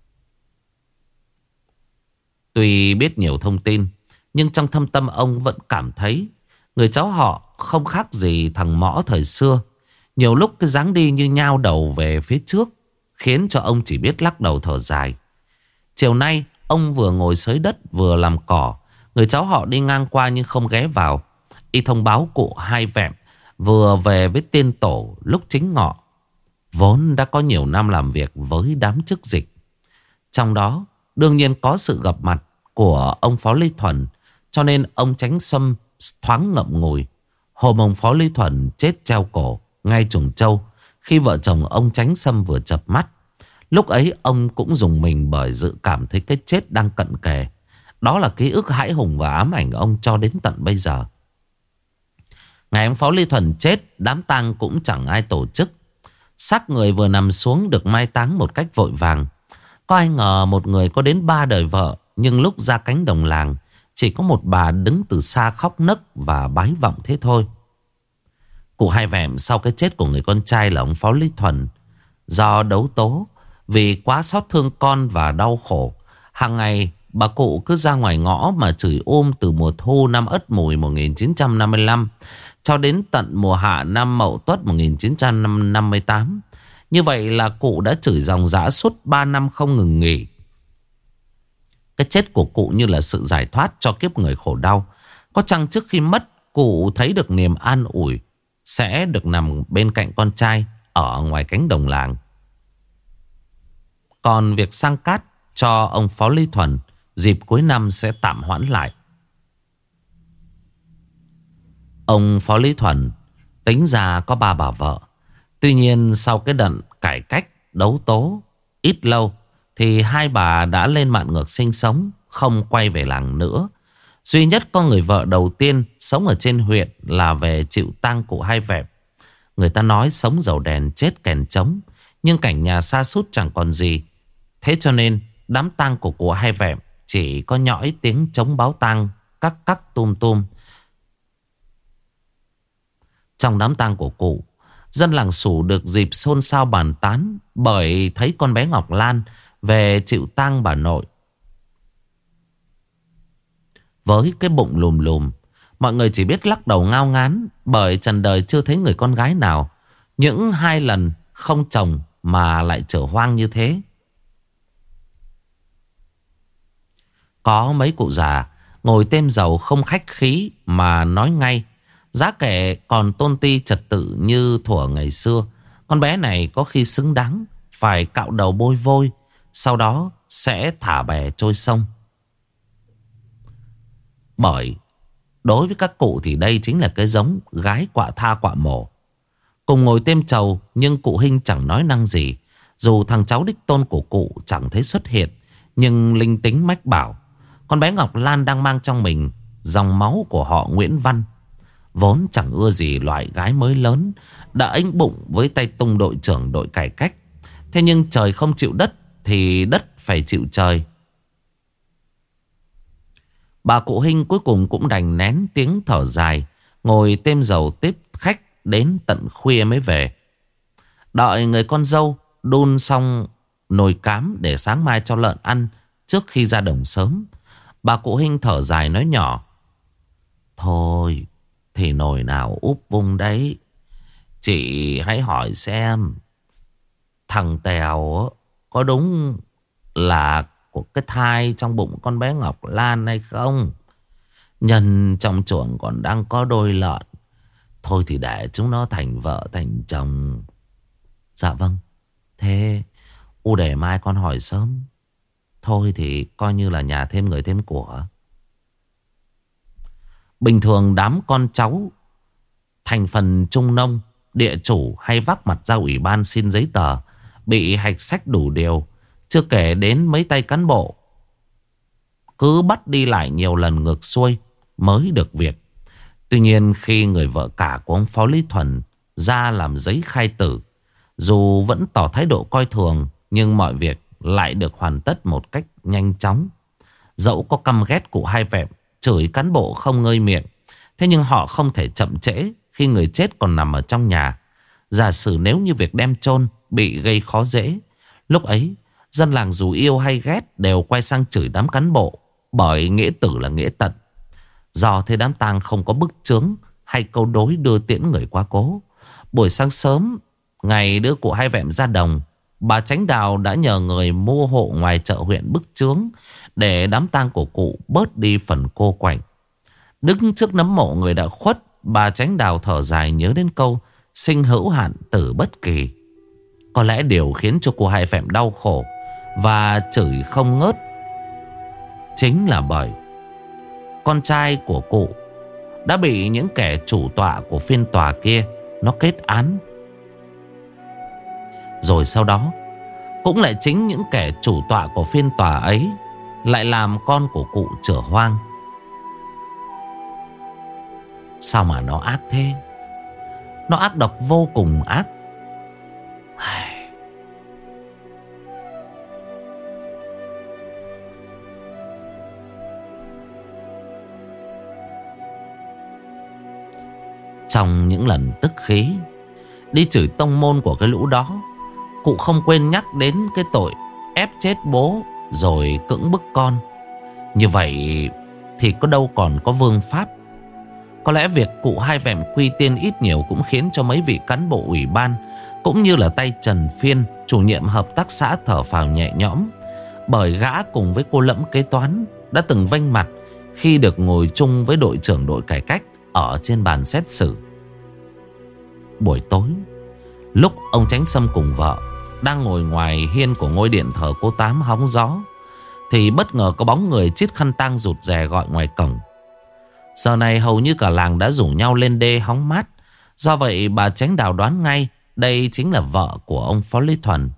Tuy biết nhiều thông tin, nhưng trong thâm tâm ông vẫn cảm thấy người cháu họ không khác gì thằng Mõ thời xưa. Nhiều lúc cái dáng đi như nhao đầu về phía trước, khiến cho ông chỉ biết lắc đầu thở dài. Chiều nay ông vừa ngồi xới đất vừa làm cỏ. Người cháu họ đi ngang qua nhưng không ghé vào. Y thông báo cụ Hai Vẹm vừa về với tiên tổ lúc chính ngọ. Vốn đã có nhiều năm làm việc với đám chức dịch, trong đó đương nhiên có sự gặp mặt của ông Phó Lý Thuần, cho nên ông Chánh Sâm thoáng ngậm ngùi. Hôm ông Phó Lý Thuần chết treo cổ ngay Trùng Châu, khi vợ chồng ông Chánh Sâm vừa chập mắt. Lúc ấy ông cũng dùng mình bởi dự cảm thấy cái chết đang cận kề. Đó là ký ức hãi hùng và ám ảnh ông cho đến tận bây giờ. Ngày ông Phó Lý Thuần chết, đám tang cũng chẳng ai tổ chức. Xác người vừa nằm xuống được mai táng một cách vội vàng. Có ai ngờ một người có đến 3 đời vợ, nhưng lúc ra cánh đồng làng chỉ có một bà đứng từ xa khóc nấc và bái vọng thế thôi. Cụ Hai Vẹm sau cái chết của người con trai là ông Phó Lý Thuần, do đấu tố vì quá xót thương con và đau khổ, hàng ngày bà cụ cứ ra ngoài ngõ mà chửi từ mùa thu năm Ất Mùi 1955 cho đến tận mùa hạ năm Mậu Tuất 1958. Như vậy là cụ đã chửi ròng rã suốt 3 năm không ngừng nghỉ. Cái chết của cụ như là sự giải thoát cho kiếp người khổ đau. Có chăng trước khi mất, cụ thấy được niềm an ủi sẽ được nằm bên cạnh con trai ở ngoài cánh đồng làng. Còn việc sang cát cho ông Phó Lý Thuần dịp cuối năm sẽ tạm hoãn lại. Ông Phó Lý Thuần tính ra có 3 bà vợ. Tuy nhiên sau cái đợt cải cách đấu tố ít lâu thì 2 bà đã lên Mạn Ngược sinh sống, không quay về làng nữa. Duy nhất có người vợ đầu tiên sống ở trên huyện là về chịu tang cụ Hai Vẹm. Người ta nói sống dầu đèn chết kèn trống, nhưng cảnh nhà sa sút chẳng còn gì. Thế cho nên đám tang của cụ Hai Vẹm chỉ có nhõi tiếng trống báo tang cắc cắc tum tum. Trong đám tang của cụ, dân làng Sủ được dịp xôn xao bàn tán bởi thấy con bé Ngọc Lan về chịu tang bà nội. Với cái bụng lùm lùm, mọi người chỉ biết lắc đầu ngao ngán, bởi trần đời chưa thấy người con gái nào những 2 lần không chồng mà lại trở hoang như thế. Có mấy cụ già ngồi têm dầu không khách khí mà nói ngay. Giá kệ còn tôn ti trật tự như thuở ngày xưa. Con bé này có khi xứng đáng phải cạo đầu bôi vôi, sau đó sẽ thả bè trôi sông. Bởi đối với các cụ thì đây chính là cái giống gái quạ tha quạ mổ. Cùng ngồi têm trầu nhưng cụ Hinh chẳng nói năng gì. Dù thằng cháu đích tôn của cụ chẳng thấy xuất hiện, nhưng linh tính mách bảo con bé Ngọc Lan đang mang trong mình dòng máu của họ Nguyễn Văn. Vốn chẳng ưa gì loại gái mới lớn, đã ánh bụng với tay tung đội trưởng đội cải cách. Thế nhưng trời không chịu đất thì đất phải chịu trời. Bà cụ Hinh cuối cùng cũng đành nén tiếng thở dài, ngồi têm dầu tiếp khách đến tận khuya mới về. Đợi người con dâu đun xong nồi cám để sáng mai cho lợn ăn trước khi ra đồng sớm, bà cụ Hinh thở dài nói nhỏ: Thôi thì nồi nào úp vung đấy, chị hãy hỏi xem Thằng Tèo có đúng là của cái thai trong bụng con bé Ngọc Lan hay không? Nhân trong chuồng còn đang có đôi lợn. Thôi thì để chúng nó thành vợ thành chồng. Dạ vâng. Thế để mai con hỏi sớm. Thôi thì coi như là nhà thêm người thêm của. Bình thường đám con cháu thành phần trung nông, địa chủ hay vác mặt ra ủy ban xin giấy tờ, bị hạch sách đủ điều. Chưa kể đến mấy tay cán bộ cứ bắt đi lại nhiều lần ngược xuôi mới được việc. Tuy nhiên khi người vợ cả của ông Phó Lý Thuần ra làm giấy khai tử, dù vẫn tỏ thái độ coi thường, nhưng mọi việc lại được hoàn tất một cách nhanh chóng. Dẫu có căm ghét cụ Hai Vẹm, chửi cán bộ không ngơi miệng, thế nhưng họ không thể chậm trễ khi người chết còn nằm ở trong nhà. Giả sử nếu như việc đem chôn bị gây khó dễ, lúc ấy dân làng dù yêu hay ghét đều quay sang chửi đám cán bộ, bởi nghĩa tử là nghĩa tận. Do thế đám tang không có bức chướng hay câu đối đưa tiễn người quá cố. Buổi sáng sớm ngày đưa cụ Hai Vẹm ra đồng, bà Chánh Đào đã nhờ người mua hộ ngoài chợ huyện bức chướng để đám tang của cụ bớt đi phần cô quạnh. Đứng trước nấm mộ người đã khuất, bà Chánh Đào thở dài nhớ đến câu sinh hữu hạn tử bất kỳ. Có lẽ điều khiến cho cụ Hai Vẹm đau khổ và chửi không ngớt chính là bởi con trai của cụ đã bị những kẻ chủ tọa của phiên tòa kia nó kết án. Rồi sau đó cũng lại chính những kẻ chủ tọa của phiên tòa ấy lại làm con của cụ chửa hoang. Sao mà nó ác thế? Nó ác độc vô cùng ác. Trong những lần tức khí đi chửi tông môn của cái lũ đó, cụ không quên nhắc đến cái tội ép chết bố rồi cưỡng bức con. Như vậy thì có đâu còn có vương pháp. Có lẽ việc cụ Hai Vẹm quy tiên ít nhiều cũng khiến cho mấy vị cán bộ ủy ban cũng như là tay Trần Phiên, chủ nhiệm hợp tác xã, thở phào nhẹ nhõm. Bởi gã cùng với cô Lẫm kế toán đã từng vênh mặt khi được ngồi chung với đội trưởng đội cải cách ở trên bàn xét xử. Buổi tối, lúc ông Chánh Sâm cùng vợ đang ngồi ngoài hiên của ngôi điện thờ cô Tám hóng gió, thì bất ngờ có bóng người chiếc khăn tang rụt rè gọi ngoài cổng. Giờ này hầu như cả làng đã rủ nhau lên đê hóng mát. Do vậy bà Chánh Đào đoán ngay đây chính là vợ của ông Phó Lý Thuần.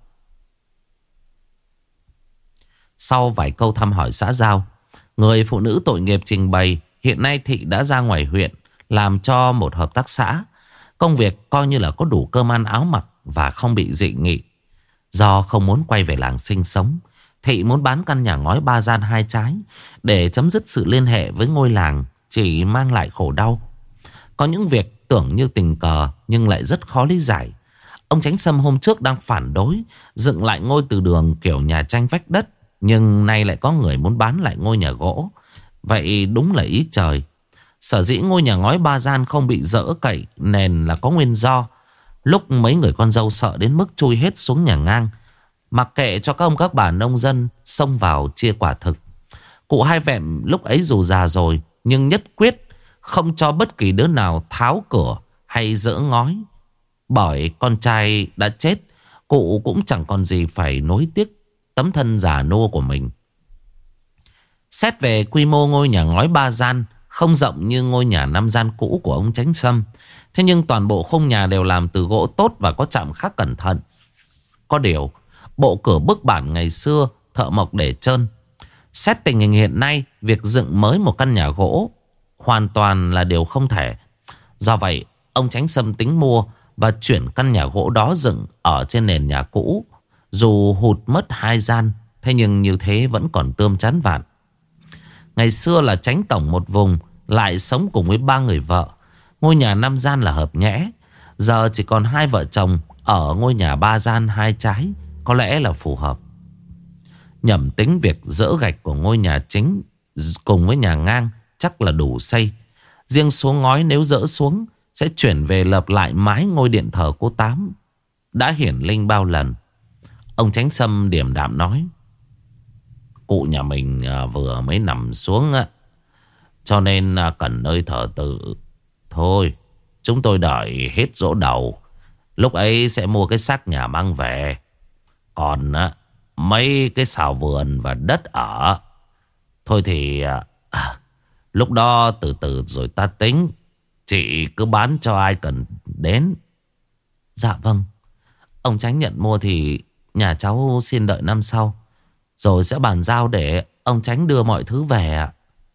Sau vài câu thăm hỏi xã giao, người phụ nữ tội nghiệp trình bày hiện nay thị đã ra ngoài huyện làm cho một hợp tác xã. Công việc coi như là có đủ cơm ăn áo mặc và không bị dị nghị. Do không muốn quay về làng sinh sống, thị muốn bán căn nhà ngói 3 gian 2 trái để chấm dứt sự liên hệ với ngôi làng, chỉ mang lại khổ đau. Có những việc tưởng như tình cờ nhưng lại rất khó lý giải. Ông Chánh Sâm hôm trước đang phản đối dựng lại ngôi từ đường kiểu nhà tranh vách đất, nhưng nay lại có người muốn bán lại ngôi nhà gỗ. Vậy đúng là ý trời. Sở dĩ ngôi nhà ngói 3 gian không bị dỡ cậy nền là có nguyên do. Lúc mấy người con dâu sợ đến mức chui hết xuống nhà ngang, mặc kệ cho các ông các bà nông dân xông vào chia quả thực. Cụ Hai Vẹm lúc ấy dù già rồi nhưng nhất quyết không cho bất kỳ đứa nào tháo cửa hay dỡ ngói. Bởi con trai đã chết, cụ cũng chẳng còn gì phải nối tiếc tấm thân già nua của mình. Xét về quy mô, ngôi nhà ngói 3 gian không rộng như ngôi nhà 5 gian cũ của ông Chánh Sâm. Thế nhưng toàn bộ khung nhà đều làm từ gỗ tốt và có chạm khắc cẩn thận. Có điều, bộ cửa bức bản ngày xưa thợ mộc để trơn. Xét tình hình hiện nay, việc dựng mới một căn nhà gỗ hoàn toàn là điều không thể. Do vậy, ông Chánh Sâm tính mua và chuyển căn nhà gỗ đó dựng ở trên nền nhà cũ. Dù hụt mất 2 gian, thế nhưng như thế vẫn còn tươm chán vạn. Ngày xưa là Chánh tổng một vùng, lại sống cùng với 3 người vợ. Ngôi nhà 5 gian là hợp nhẽ. Giờ chỉ còn 2 vợ chồng ở ngôi nhà 3 gian 2 trái, có lẽ là phù hợp. Nhẩm tính việc dỡ gạch của ngôi nhà chính cùng với nhà ngang chắc là đủ xây. Riêng số ngói nếu dỡ xuống sẽ chuyển về lợp lại mái ngôi điện thờ cô Tám đã hiển linh bao lần. Ông Chánh Sâm điềm đạm nói: cụ nhà mình vừa mới nằm xuống á, cho nên cần nơi thờ tự. Thôi, chúng tôi đợi hết giỗ đầu, lúc ấy sẽ mua cái xác nhà mang về. Còn mấy cái xào vườn và đất ở, thôi thì lúc đó từ từ rồi ta tính. Chị cứ bán cho ai cần đến. Dạ vâng. Ông Chánh nhận mua thì nhà cháu xin đợi năm sau, rồi sẽ bàn giao để ông Chánh đưa mọi thứ về ạ.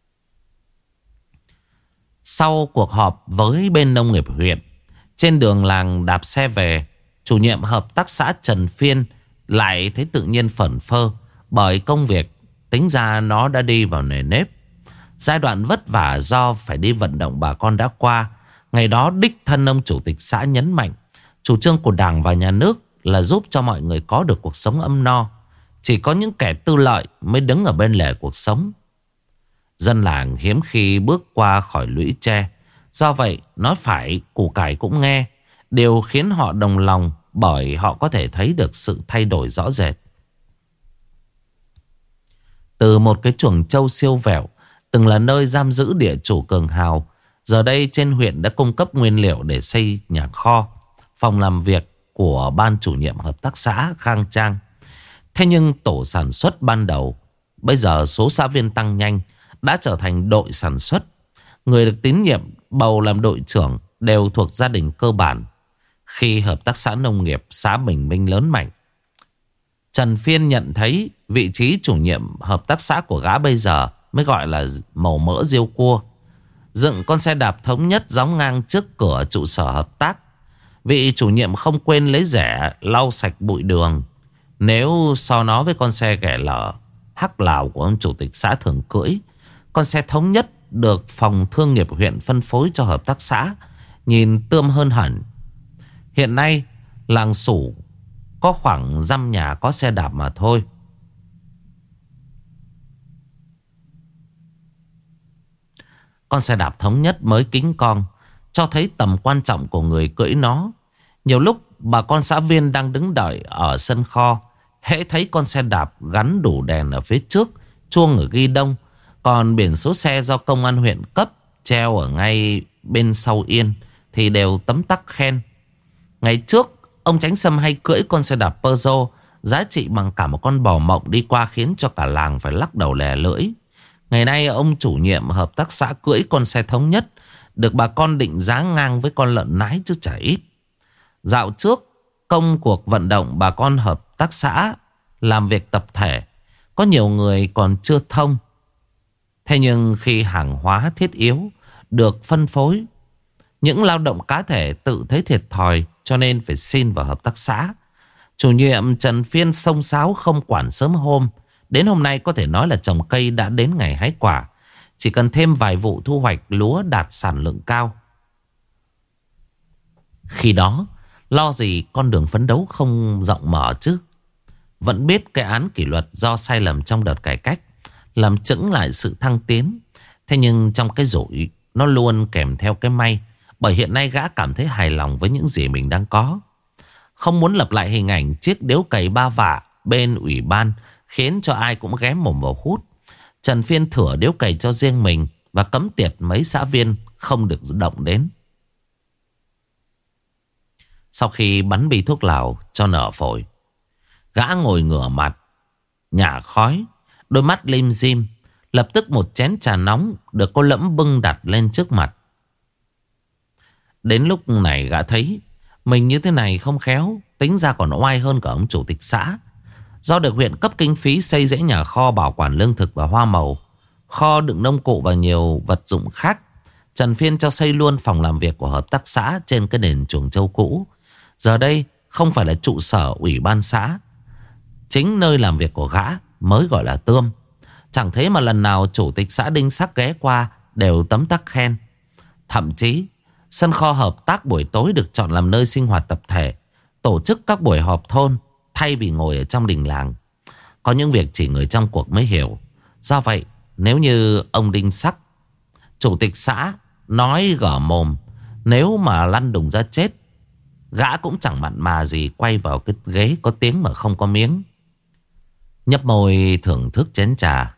Sau cuộc họp với bên nông nghiệp huyện, trên đường làng đạp xe về, chủ nhiệm hợp tác xã Trần Phiên lại thấy tự nhiên phẩn phơ. Bởi công việc tính ra nó đã đi vào nề nếp. Giai đoạn vất vả do phải đi vận động bà con đã qua. Ngày đó đích thân ông chủ tịch xã nhấn mạnh chủ trương của Đảng và Nhà nước là giúp cho mọi người có được cuộc sống ấm no. Chỉ có những kẻ tư lợi mới đứng ở bên lề cuộc sống. Dân làng hiếm khi bước qua khỏi lũy tre. Do vậy nói phải củ cải cũng nghe. Điều khiến họ đồng lòng bởi họ có thể thấy được sự thay đổi rõ rệt. Từ một cái chuồng trâu siêu vẹo từng là nơi giam giữ địa chủ cường hào, giờ đây trên huyện đã cung cấp nguyên liệu để xây nhà kho, phòng làm việc của ban chủ nhiệm hợp tác xã khang trang. Thế nhưng tổ sản xuất ban đầu, bây giờ số xã viên tăng nhanh, đã trở thành đội sản xuất. Người được tín nhiệm bầu làm đội trưởng đều thuộc gia đình cơ bản. Khi hợp tác xã nông nghiệp xã Bình Minh lớn mạnh, Trần Phiên nhận thấy vị trí chủ nhiệm hợp tác xã của gã bây giờ mới gọi là màu mỡ riêu cua. Dựng con xe đạp thống nhất gióng ngang trước cửa trụ sở hợp tác. Vị chủ nhiệm không quên lấy rẻ lau sạch bụi đường. Nếu so nó với con xe ghẻ lở hắc lào của ông chủ tịch xã thường cưỡi, con xe thống nhất được phòng thương nghiệp huyện phân phối cho hợp tác xã nhìn tươm hơn hẳn. Hiện nay làng Sủ có khoảng dăm nhà có xe đạp mà thôi. Con xe đạp thống nhất mới kính con, cho thấy tầm quan trọng của người cưỡi nó. Nhiều lúc bà con xã viên đang đứng đợi ở sân kho, hễ thấy con xe đạp gắn đủ đèn ở phía trước, chuông ở ghi đông, còn biển số xe do công an huyện cấp treo ở ngay bên sau yên, thì đều tấm tắc khen. Ngày trước ông Chánh Sâm hay cưỡi con xe đạp Peugeot giá trị bằng cả một con bò mộng đi qua, khiến cho cả làng phải lắc đầu lè lưỡi. Ngày nay ông chủ nhiệm hợp tác xã cưỡi con xe thống nhất được bà con định giá ngang với con lợn nái chứ chả ít. Dạo trước công cuộc vận động bà con hợp tác xã làm việc tập thể, có nhiều người còn chưa thông. Thế nhưng khi hàng hóa thiết yếu được phân phối, những lao động cá thể tự thấy thiệt thòi, cho nên phải xin vào hợp tác xã. Chủ nhiệm Trần Phiên xông xáo không quản sớm hôm. Đến hôm nay có thể nói là trồng cây đã đến ngày hái quả. Chỉ cần thêm vài vụ thu hoạch lúa đạt sản lượng cao. Khi đó lo gì con đường phấn đấu không rộng mở chứ. Vẫn biết cái án kỷ luật do sai lầm trong đợt cải cách làm chững lại sự thăng tiến. Thế nhưng trong cái rủi nó luôn kèm theo cái may. Bởi hiện nay gã cảm thấy hài lòng với những gì mình đang có, không muốn lặp lại hình ảnh chiếc điếu cày ba vạ bên ủy ban, khiến cho ai cũng ghé mồm vào hút. Trần Phiên thửa điếu cày cho riêng mình và cấm tiệt mấy xã viên không được động đến. Sau khi bắn bi thuốc lào cho nở phổi, gã ngồi ngửa mặt nhả khói, đôi mắt lim dim. Lập tức một chén trà nóng được cô Lẫm bưng đặt lên trước mặt. Đến lúc này gã thấy mình như thế này không khéo, tính ra còn oai hơn cả ông chủ tịch xã. Do được huyện cấp kinh phí xây dãy nhà kho bảo quản lương thực và hoa màu, kho đựng nông cụ và nhiều vật dụng khác, Trần Phiên cho xây luôn phòng làm việc của hợp tác xã trên cái nền chuồng trâu cũ. Giờ đây không phải là trụ sở ủy ban xã, chính nơi làm việc của gã mới gọi là tươm. Chẳng thế mà lần nào chủ tịch xã Đinh Sắc ghé qua đều tấm tắc khen. Thậm chí sân kho hợp tác buổi tối được chọn làm nơi sinh hoạt tập thể, tổ chức các buổi họp thôn thay vì ngồi ở trong đình làng. Có những việc chỉ người trong cuộc mới hiểu. Do vậy nếu như ông Đinh Sắc, chủ tịch xã, nói gở mồm, nếu mà lăn đùng ra chết, Gã cũng chẳng mặn mà gì, quay vào cái ghế có tiếng mà không có miếng, nhấp môi thưởng thức chén trà.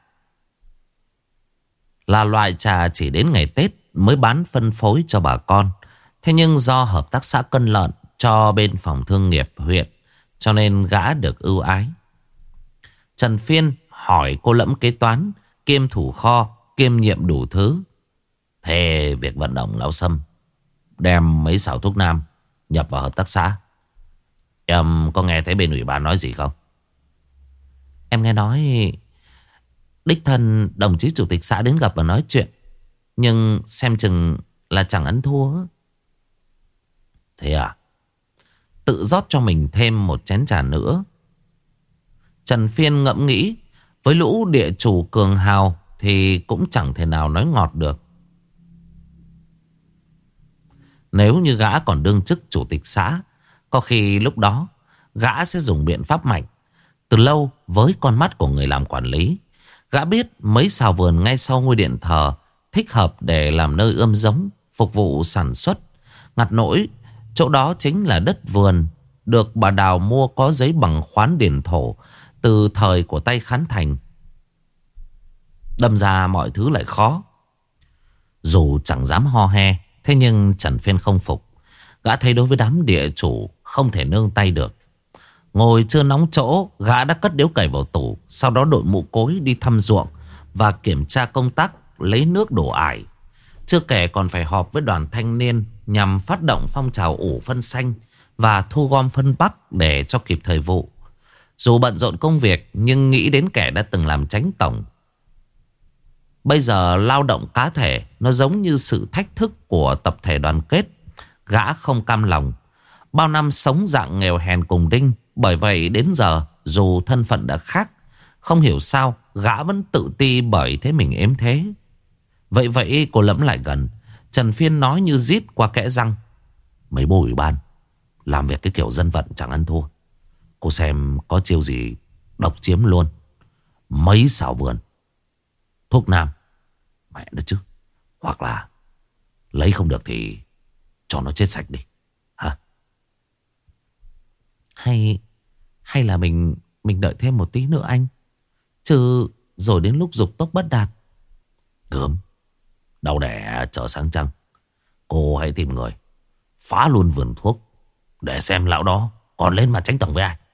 Là loại trà chỉ đến ngày Tết mới bán phân phối cho bà con. Thế nhưng do hợp tác xã cân lợn cho bên phòng thương nghiệp huyện, cho nên gã được ưu ái. Trần Phiên hỏi cô Lẫm kế toán, kiêm thủ kho, kiêm nhiệm đủ thứ. Thế việc vận động lão Sâm đem mấy xảo thuốc nam nhập vào hợp tác xã, em có nghe thấy bên ủy ban nói gì không? Em nghe nói đích thân đồng chí chủ tịch xã đến gặp và nói chuyện, nhưng xem chừng là chẳng ăn thua. Thế à? Tự rót cho mình thêm một chén trà nữa. Trần Phiên ngẫm nghĩ, với lũ địa chủ cường hào thì cũng chẳng thể nào nói ngọt được. Nếu như gã còn đương chức chủ tịch xã, có khi lúc đó gã sẽ dùng biện pháp mạnh. Từ lâu với con mắt của người làm quản lý, gã biết mấy xào vườn ngay sau ngôi điện thờ thích hợp để làm nơi ươm giống, phục vụ sản xuất. Ngặt nỗi chỗ đó chính là đất vườn được bà Đào mua có giấy bằng khoán điền thổ từ thời của tay Khán Thành. Đâm ra mọi thứ lại khó. Dù chẳng dám ho he, thế nhưng Trần Phiên không phục. Gã thấy đối với đám địa chủ không thể nương tay được. Ngồi chưa nóng chỗ, gã đã cất điếu cày vào tủ, sau đó đội mũ cối đi thăm ruộng và kiểm tra công tác lấy nước đổ ải. Chưa kể còn phải họp với đoàn thanh niên nhằm phát động phong trào ủ phân xanh và thu gom phân bắc để cho kịp thời vụ. Dù bận rộn công việc nhưng nghĩ đến kẻ đã từng làm chánh tổng. Bây giờ lao động cá thể nó giống như sự thách thức của tập thể đoàn kết. Gã không cam lòng. Bao năm sống dạng nghèo hèn cùng đinh. Bởi vậy đến giờ dù thân phận đã khác, không hiểu sao gã vẫn tự ti bởi thế mình ếm thế. Vậy cô Lẫm lại gần. Trần Phiên nói như rít qua kẽ răng. Mấy bố ủy ban làm việc cái kiểu dân vận chẳng ăn thua. Cô xem có chiêu gì độc chiếm luôn mấy xảo vườn thuốc nam, mẹ nó chứ. Hoặc là lấy không được thì cho nó chết sạch đi hả? Hay là mình đợi thêm một tí nữa anh, chứ rồi đến lúc dục tốc bất đạt. Gớm, đau đẻ chở sáng trăng. Cô hãy tìm người phá luôn vườn thuốc để xem lão đó còn lên mà tránh tổng với ai.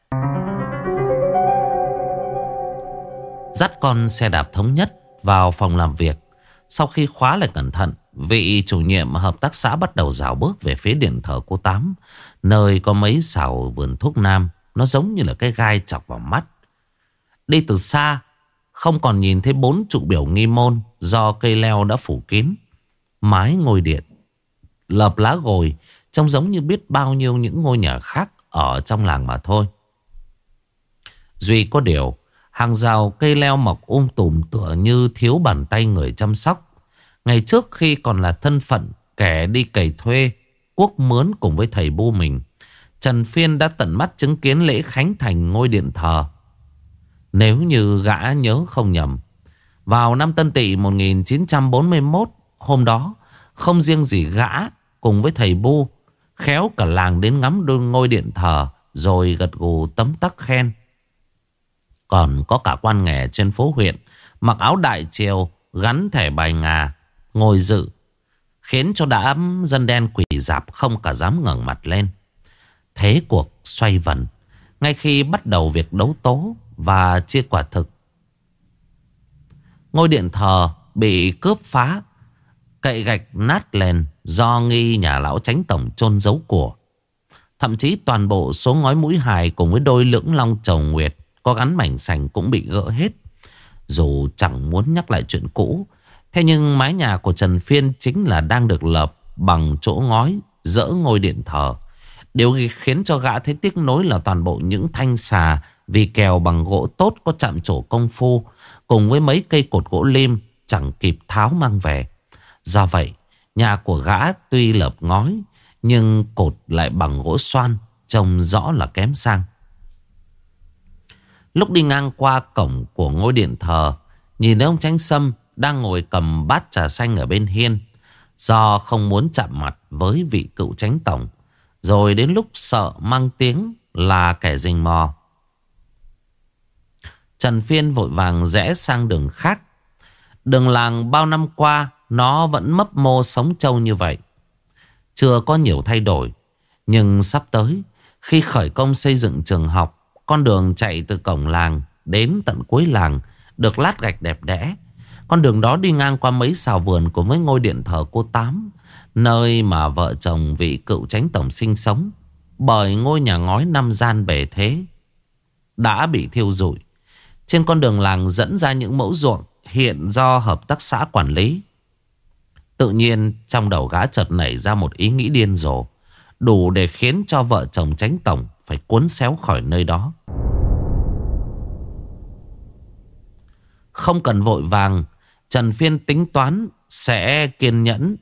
Dắt con xe đạp thống nhất vào phòng làm việc. Sau khi khóa lại cẩn thận, vị chủ nhiệm hợp tác xã bắt đầu dạo bước về phía điện thờ cô Tám, nơi có mấy xào vườn thuốc nam. Nó giống như là cái gai chọc vào mắt. Đi từ xa, không còn nhìn thấy 4 trụ biểu nghi môn do cây leo đã phủ kín. Mái ngôi điện lợp lá gồi, trông giống như biết bao nhiêu những ngôi nhà khác ở trong làng mà thôi. Duy có điều, hàng rào cây leo mọc tùm tựa như thiếu bàn tay người chăm sóc. Ngày trước khi còn là thân phận kẻ đi cày thuê, cuốc mướn cùng với thầy bu mình, Trần Phiên đã tận mắt chứng kiến lễ khánh thành ngôi điện thờ. Nếu như gã nhớ không nhầm, vào năm Tân Tỵ 1941, hôm đó không riêng gì gã cùng với thầy bu, khéo cả làng đến ngắm ngôi điện thờ rồi gật gù tấm tắc khen. Còn có cả quan nghè trên phố huyện mặc áo đại triều, gắn thẻ bài ngà, ngồi dự, khiến cho đám dân đen quỳ rạp không cả dám ngẩng mặt lên. Thế cuộc xoay vần ngay khi bắt đầu việc đấu tố và chia quả thực. Ngôi điện thờ bị cướp phá, cậy gạch nát lên do nghi nhà lão chánh tổng chôn giấu của. Thậm chí toàn bộ số ngói mũi hài cùng với đôi lưỡng long chầu nguyệt có gắn mảnh sành cũng bị gỡ hết. Dù chẳng muốn nhắc lại chuyện cũ, thế nhưng mái nhà của Trần Phiên chính là đang được lợp bằng chỗ ngói dỡ ngôi điện thờ. Điều khiến cho gã thấy tiếc nối là toàn bộ những thanh xà vì kèo bằng gỗ tốt có chạm trổ công phu cùng với mấy cây cột gỗ lim chẳng kịp tháo mang về. Do vậy, nhà của gã tuy lợp ngói nhưng cột lại bằng gỗ xoan, trông rõ là kém sang. Lúc đi ngang qua cổng của ngôi điện thờ, nhìn thấy ông Chánh Sâm đang ngồi cầm bát trà xanh ở bên hiên. Do không muốn chạm mặt với vị cựu chánh tổng, Rồi đến lúc sợ mang tiếng là kẻ rình mò, Trần Phiên vội vàng rẽ sang đường khác. Đường làng bao năm qua nó vẫn mấp mô sống trâu như vậy, chưa có nhiều thay đổi. Nhưng sắp tới, khi khởi công xây dựng trường học, con đường chạy từ cổng làng đến tận cuối làng được lát gạch đẹp đẽ. Con đường đó đi ngang qua mấy sào vườn của mấy ngôi điện thờ cô Tám, nơi mà vợ chồng vị cựu chánh tổng sinh sống. Bởi ngôi nhà ngói 5 gian bề thế đã bị thiêu rụi. Trên con đường làng dẫn ra những mẫu ruộng hiện do hợp tác xã quản lý. Tự nhiên trong đầu gã chợt nảy ra một ý nghĩ điên rồ, đủ để khiến cho vợ chồng chánh tổng phải cuốn xéo khỏi nơi đó. Không cần vội vàng, Trần Phiên tính toán sẽ kiên nhẫn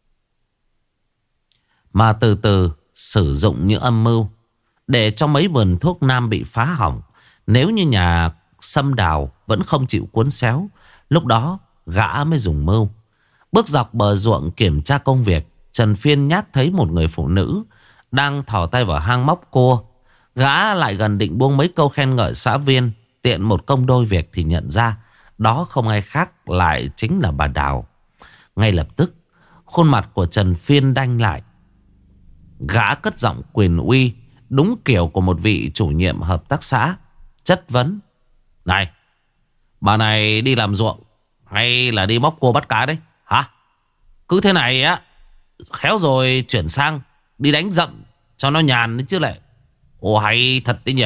mà từ từ sử dụng những âm mưu để cho mấy vườn thuốc nam bị phá hỏng. Nếu như nhà Sâm Đào vẫn không chịu cuốn xéo, lúc đó gã mới dùng mưu. Bước dọc bờ ruộng kiểm tra công việc, Trần Phiên nhát thấy một người phụ nữ đang thò tay vào hang móc cua. Gã lại gần định buông mấy câu khen ngợi xã viên, tiện một công đôi việc, thì nhận ra đó không ai khác lại chính là bà Đào. Ngay lập tức khuôn mặt của Trần Phiên đanh lại. Gã cất giọng quyền uy, đúng kiểu của một vị chủ nhiệm hợp tác xã, chất vấn: "Này, bà này đi làm ruộng hay là đi móc cua bắt cá đấy hả? Cứ thế này á, khéo rồi chuyển sang đi đánh dậm cho nó nhàn đấy chứ lại. Ồ, hay thật đấy nhỉ."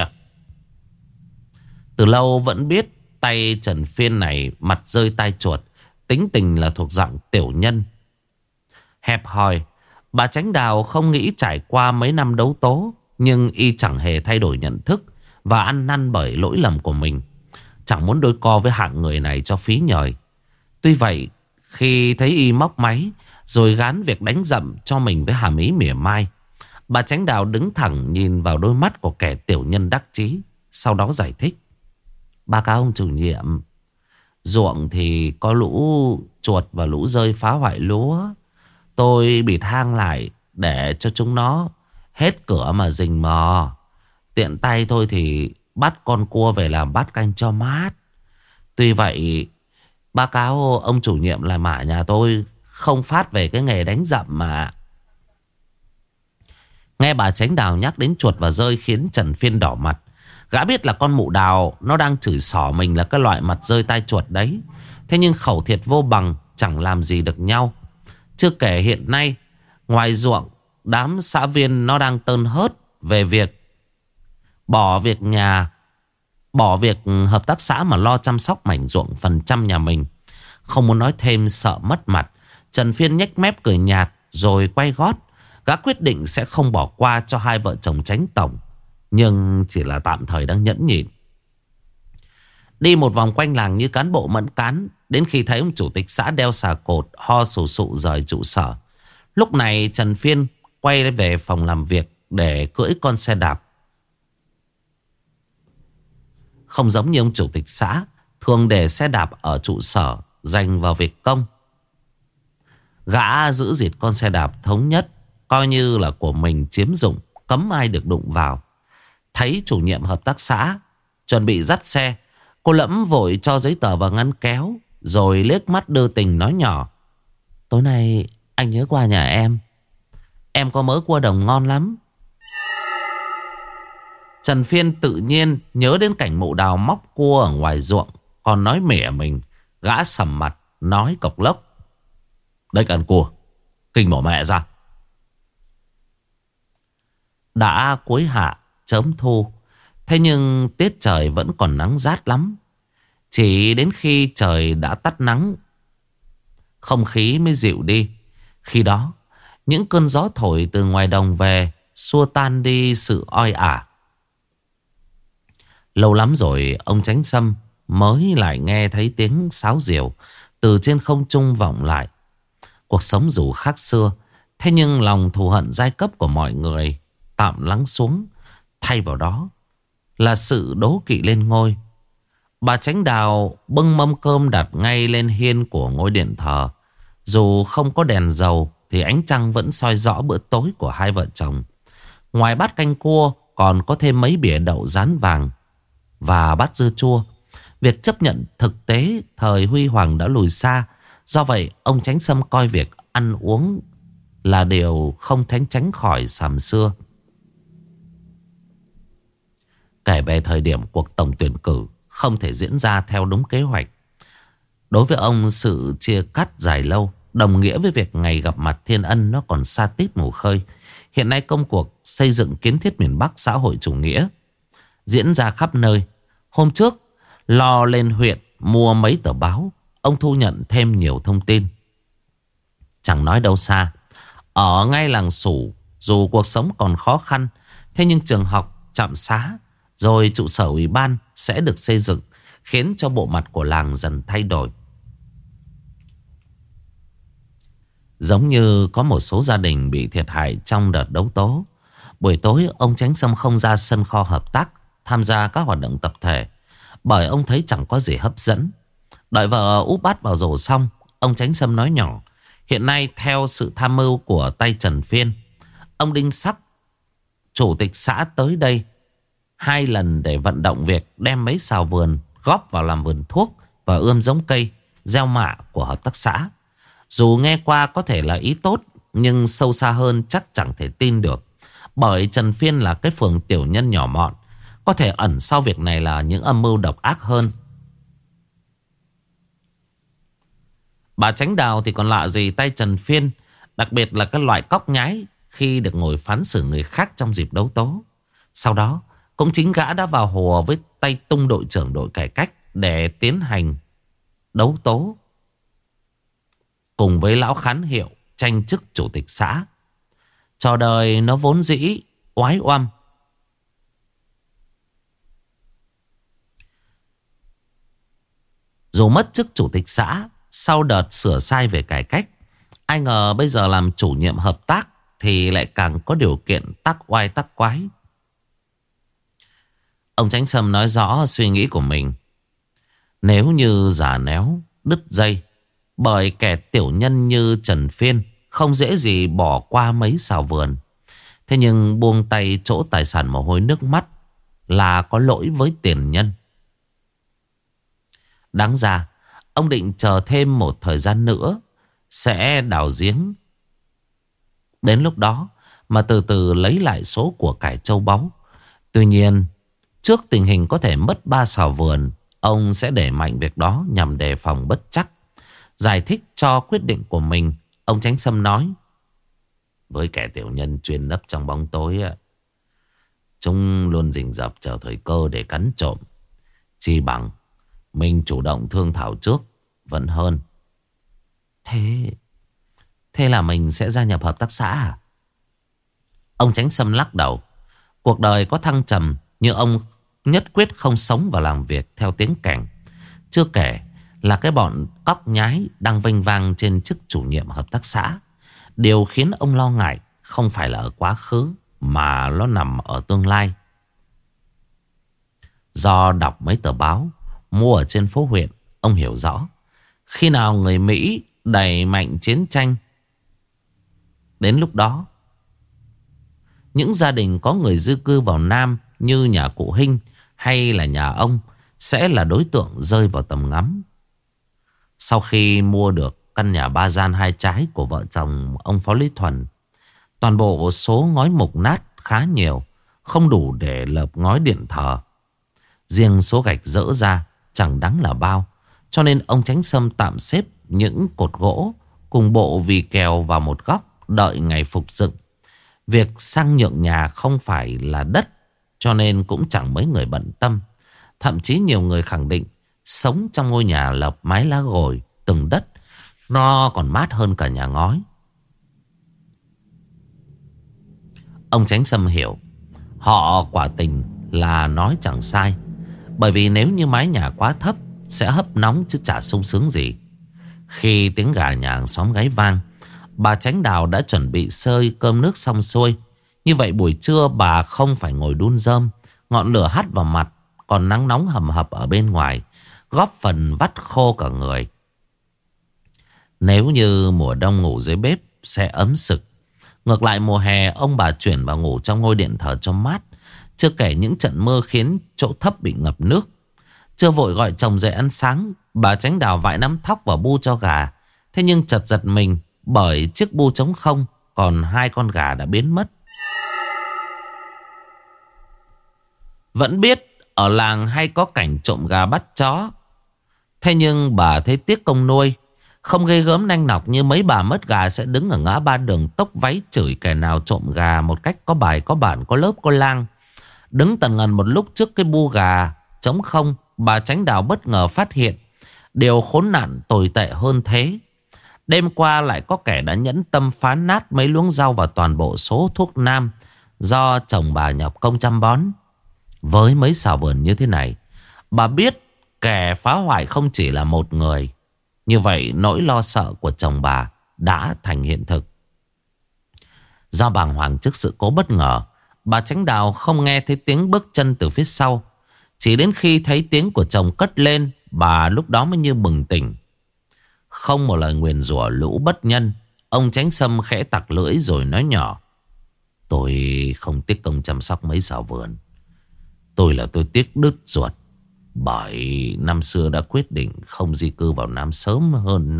Từ lâu vẫn biết tay Trần Phiên này mặt rơi tai chuột, tính tình là thuộc dạng tiểu nhân hẹp hòi. Bà Chánh Đào không nghĩ trải qua mấy năm đấu tố, nhưng y chẳng hề thay đổi nhận thức và ăn năn bởi lỗi lầm của mình. Chẳng muốn đôi co với hạng người này cho phí nhời. Tuy vậy, khi thấy y móc máy rồi gán việc đánh dậm cho mình với hàm ý mỉa mai, bà Chánh Đào đứng thẳng nhìn vào đôi mắt của kẻ tiểu nhân đắc chí, sau đó giải thích: "Báo cáo ông chủ nhiệm, ruộng thì có lũ chuột và lũ rơi phá hoại lúa. Tôi bịt hang lại để cho chúng nó hết cửa mà rình mò. Tiện tay thôi thì bắt con cua về làm bát canh cho mát. Tuy vậy, báo cáo ông chủ nhiệm là mả nhà tôi không phát về cái nghề đánh dậm mà." Nghe bà Chánh Đào nhắc đến chuột và rơi khiến Trần Phiên đỏ mặt. Gã biết là con mụ Đào nó đang chửi xỏ mình là cái loại mặt rơi tai chuột đấy. Thế nhưng khẩu thiệt vô bằng, chẳng làm gì được nhau. Chưa kể hiện nay ngoài ruộng, đám xã viên nó đang tơn hớt về việc bỏ việc hợp tác xã mà lo chăm sóc mảnh ruộng phần trăm nhà mình. Không muốn nói thêm sợ mất mặt, Trần Phiên nhếch mép cười nhạt rồi quay gót. Gã quyết định sẽ không bỏ qua cho hai vợ chồng Chánh tổng, nhưng chỉ là tạm thời đang nhẫn nhịn. Đi một vòng quanh làng như cán bộ mẫn cán, đến khi thấy ông chủ tịch xã đeo xà cột ho sù sụ rời trụ sở. Lúc này Trần Phiên quay về phòng làm việc để cưỡi con xe đạp. Không giống như ông chủ tịch xã thường để xe đạp ở trụ sở dành vào việc công, gã giữ dịt con xe đạp thống nhất, coi như là của mình chiếm dụng, cấm ai được đụng vào. Thấy chủ nhiệm hợp tác xã chuẩn bị dắt xe, cô Lẫm vội cho giấy tờ vào ngăn kéo, rồi liếc mắt đưa tình nói nhỏ: "Tối nay anh nhớ qua nhà em có mớ cua đồng ngon lắm." Trần Phiên tự nhiên nhớ đến cảnh mụ Đào móc cua ở ngoài ruộng, còn nói mỉa mình. Gã sầm mặt nói cộc lốc: "Đây cần cua, kinh mổ mẹ ra." Đã cuối hạ chớm thu, thế nhưng tiết trời vẫn còn nắng rát lắm. Chỉ đến khi trời đã tắt nắng, không khí mới dịu đi. Khi đó, những cơn gió thổi từ ngoài đồng về xua tan đi sự oi ả. Lâu lắm rồi ông Chánh Sâm mới lại nghe thấy tiếng sáo diều từ trên không trung vọng lại. Cuộc sống dù khác xưa, thế nhưng lòng thù hận giai cấp của mọi người tạm lắng xuống. Thay vào đó là sự đố kỵ lên ngôi. Bà Chánh Đào bưng mâm cơm đặt ngay lên hiên của ngôi điện thờ. Dù không có đèn dầu thì ánh trăng vẫn soi rõ bữa tối của hai vợ chồng. Ngoài bát canh cua còn có thêm mấy bỉa đậu rán vàng và bát dưa chua. Việc chấp nhận thực tế thời huy hoàng đã lùi xa. Do vậy ông Chánh Sâm coi việc ăn uống là điều không tránh khỏi xàm xưa. Kể về thời điểm cuộc tổng tuyển cử không thể diễn ra theo đúng kế hoạch. Đối với ông, sự chia cắt dài lâu đồng nghĩa với việc ngày gặp mặt thiên ân nó còn xa tít mù khơi. Hiện nay công cuộc xây dựng kiến thiết miền Bắc xã hội chủ nghĩa diễn ra khắp nơi. Hôm trước lo lên huyện mua mấy tờ báo, ông thu nhận thêm nhiều thông tin. Chẳng nói đâu xa, ở ngay làng Sủ, dù cuộc sống còn khó khăn, thế nhưng trường học, trạm xá, rồi trụ sở ủy ban sẽ được xây dựng, khiến cho bộ mặt của làng dần thay đổi. Giống như có một số gia đình bị thiệt hại trong đợt đấu tố, buổi tối ông Chánh Sâm không ra sân kho hợp tác tham gia các hoạt động tập thể, bởi ông thấy chẳng có gì hấp dẫn. Đợi vợ úp bát vào rổ xong, ông Chánh Sâm nói nhỏ: hiện nay theo sự tham mưu của tay Trần Phiên, ông Đinh Sắc, chủ tịch xã tới đây 2 lần để vận động việc đem mấy sào vườn góp vào làm vườn thuốc và ươm giống cây gieo mạ của hợp tác xã. Dù nghe qua có thể là ý tốt, nhưng sâu xa hơn chắc chẳng thể tin được. Bởi Trần Phiên là cái phường tiểu nhân nhỏ mọn, có thể ẩn sau việc này là những âm mưu độc ác hơn. Bà Chánh Đào thì còn lạ gì tay Trần Phiên, đặc biệt là cái loại cóc nhái khi được ngồi phán xử người khác trong dịp đấu tố. Sau đó cũng chính gã đã vào hùa với tay Tung đội trưởng đội cải cách để tiến hành đấu tố cùng với lão Khán Hiệu tranh chức chủ tịch xã. Trò đời nó vốn dĩ oái oăm. Dù mất chức chủ tịch xã sau đợt sửa sai về cải cách, ai ngờ bây giờ làm chủ nhiệm hợp tác thì lại càng có điều kiện tắc oai tắc quái. Ông Chánh Sâm nói rõ suy nghĩ của mình. Nếu như giả néo, đứt dây, bởi kẻ tiểu nhân như Trần Phiên không dễ gì bỏ qua mấy sào vườn. Thế nhưng buông tay chỗ tài sản mồ hôi nước mắt là có lỗi với tiền nhân. Đáng ra ông định chờ thêm một thời gian nữa sẽ đào giếng. Đến lúc đó mà từ từ lấy lại số của cải châu báu. Tuy nhiên trước tình hình có thể mất 3 sào vườn, ông sẽ đẩy mạnh việc đó nhằm đề phòng bất trắc. Giải thích cho quyết định của mình, ông Chánh Sâm nói: với kẻ tiểu nhân chuyên nấp trong bóng tối, chúng luôn rình rập chờ thời cơ để cắn trộm. Chi bằng mình chủ động thương thảo trước vẫn hơn. Thế là mình sẽ gia nhập hợp tác xã à? Ông Chánh Sâm lắc đầu. Cuộc đời có thăng trầm, nhưng ông nhất quyết không sống và làm việc theo tiếng kèn. Chưa kể là cái bọn cóc nhái đang vênh vang trên chức chủ nhiệm hợp tác xã. Điều khiến ông lo ngại không phải là ở quá khứ, mà nó nằm ở tương lai. Do đọc mấy tờ báo mua ở trên phố huyện, ông hiểu rõ khi nào người Mỹ đẩy mạnh chiến tranh, đến lúc đó những gia đình có người di cư vào Nam như nhà cụ Hinh hay là nhà ông sẽ là đối tượng rơi vào tầm ngắm. Sau khi mua được căn nhà 3 gian 2 trái của vợ chồng ông Phó Lý Thuần, toàn bộ số ngói mục nát khá nhiều, không đủ để lợp ngói điện thờ. Riêng số gạch dỡ ra chẳng đáng là bao, cho nên ông Chánh Sâm tạm xếp những cột gỗ cùng bộ vì kèo vào một góc đợi ngày phục dựng. Việc sang nhượng nhà không phải là đất, cho nên cũng chẳng mấy người bận tâm. Thậm chí nhiều người khẳng định sống trong ngôi nhà lợp mái lá gồi từng đất, nó còn mát hơn cả nhà ngói. Ông Chánh Sâm hiểu họ quả tình là nói chẳng sai. Bởi vì nếu như mái nhà quá thấp sẽ hấp nóng chứ chả sung sướng gì. Khi tiếng gà nhà hàng xóm gáy vang, bà Chánh Đào đã chuẩn bị sơi cơm nước xong xuôi. Như vậy buổi trưa bà không phải ngồi đun rơm, ngọn lửa hắt vào mặt, còn nắng nóng hầm hập ở bên ngoài, góp phần vắt khô cả người. Nếu như mùa đông ngủ dưới bếp sẽ ấm sực, Ngược lại mùa hè ông bà chuyển vào ngủ trong ngôi điện thờ cho mát. Chưa kể những trận mưa khiến chỗ thấp bị ngập nước. Chưa vội gọi chồng dậy ăn sáng, bà Chánh Đào vại nắm thóc vào bu cho gà. Thế nhưng chợt giật mình bởi chiếc bu trống không, còn 2 con gà đã biến mất. Vẫn biết ở làng hay có cảnh trộm gà bắt chó, thế nhưng bà thấy tiếc công nuôi. Không ghê gớm nanh nọc như mấy bà mất gà sẽ đứng ở ngã ba đường tốc váy chửi kẻ nào trộm gà một cách có bài có bản, có lớp có lang. Đứng tần ngần một lúc trước cái bu gà trống không, bà Chánh Đào bất ngờ phát hiện điều khốn nạn tồi tệ hơn thế. Đêm qua lại có kẻ đã nhẫn tâm phá nát mấy luống rau và toàn bộ số thuốc nam do chồng bà nhọc công chăm bón. Với mấy xào vườn như thế này, bà biết kẻ phá hoại không chỉ là một người. Như vậy nỗi lo sợ của chồng bà đã thành hiện thực. Do bàng hoàng trước sự cố bất ngờ, bà Chánh Đào không nghe thấy tiếng bước chân từ phía sau. Chỉ đến khi thấy tiếng của chồng cất lên, bà lúc đó mới như bừng tỉnh. Không một lời nguyền rủa lũ bất nhân, ông Chánh Sâm khẽ tặc lưỡi rồi nói nhỏ: tôi không tiếc công chăm sóc mấy xào vườn. Tôi tiếc đứt ruột. Bởi năm xưa đã quyết định không di cư vào Nam sớm hơn.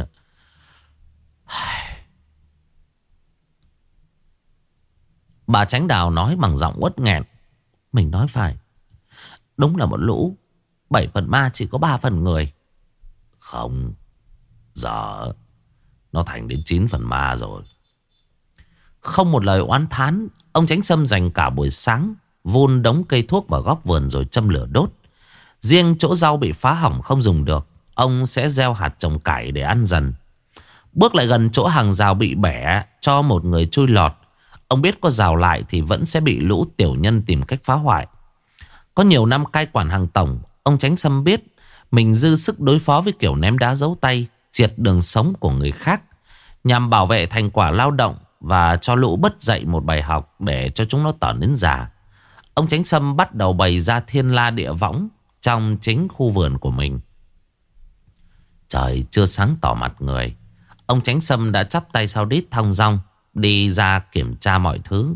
Bà Chánh Đào nói bằng giọng uất nghẹn: mình nói phải. Đúng là một lũ 7 phần ma chỉ có 3 phần người. Không, giờ nó thành đến 9 phần ma rồi. Không một lời oán thán, ông Chánh Sâm dành cả buổi sáng vun đống cây thuốc vào góc vườn rồi châm lửa đốt. Riêng chỗ rau bị phá hỏng không dùng được, ông sẽ gieo hạt trồng cải để ăn dần. Bước lại gần chỗ hàng rào bị bẻ cho một người chui lọt. Ông biết có rào lại thì vẫn sẽ bị lũ tiểu nhân tìm cách phá hoại. Có nhiều năm cai quản hàng tổng, ông Chánh Sâm biết mình dư sức đối phó với kiểu ném đá giấu tay, triệt đường sống của người khác, nhằm bảo vệ thành quả lao động và cho lũ bất dậy một bài học để cho chúng nó tởn đến già. Ông Chánh Sâm bắt đầu bày ra thiên la địa võng trong chính khu vườn của mình. Trời chưa sáng tỏ mặt người, ông Chánh Sâm đã chắp tay sau đít thong dong đi ra kiểm tra mọi thứ.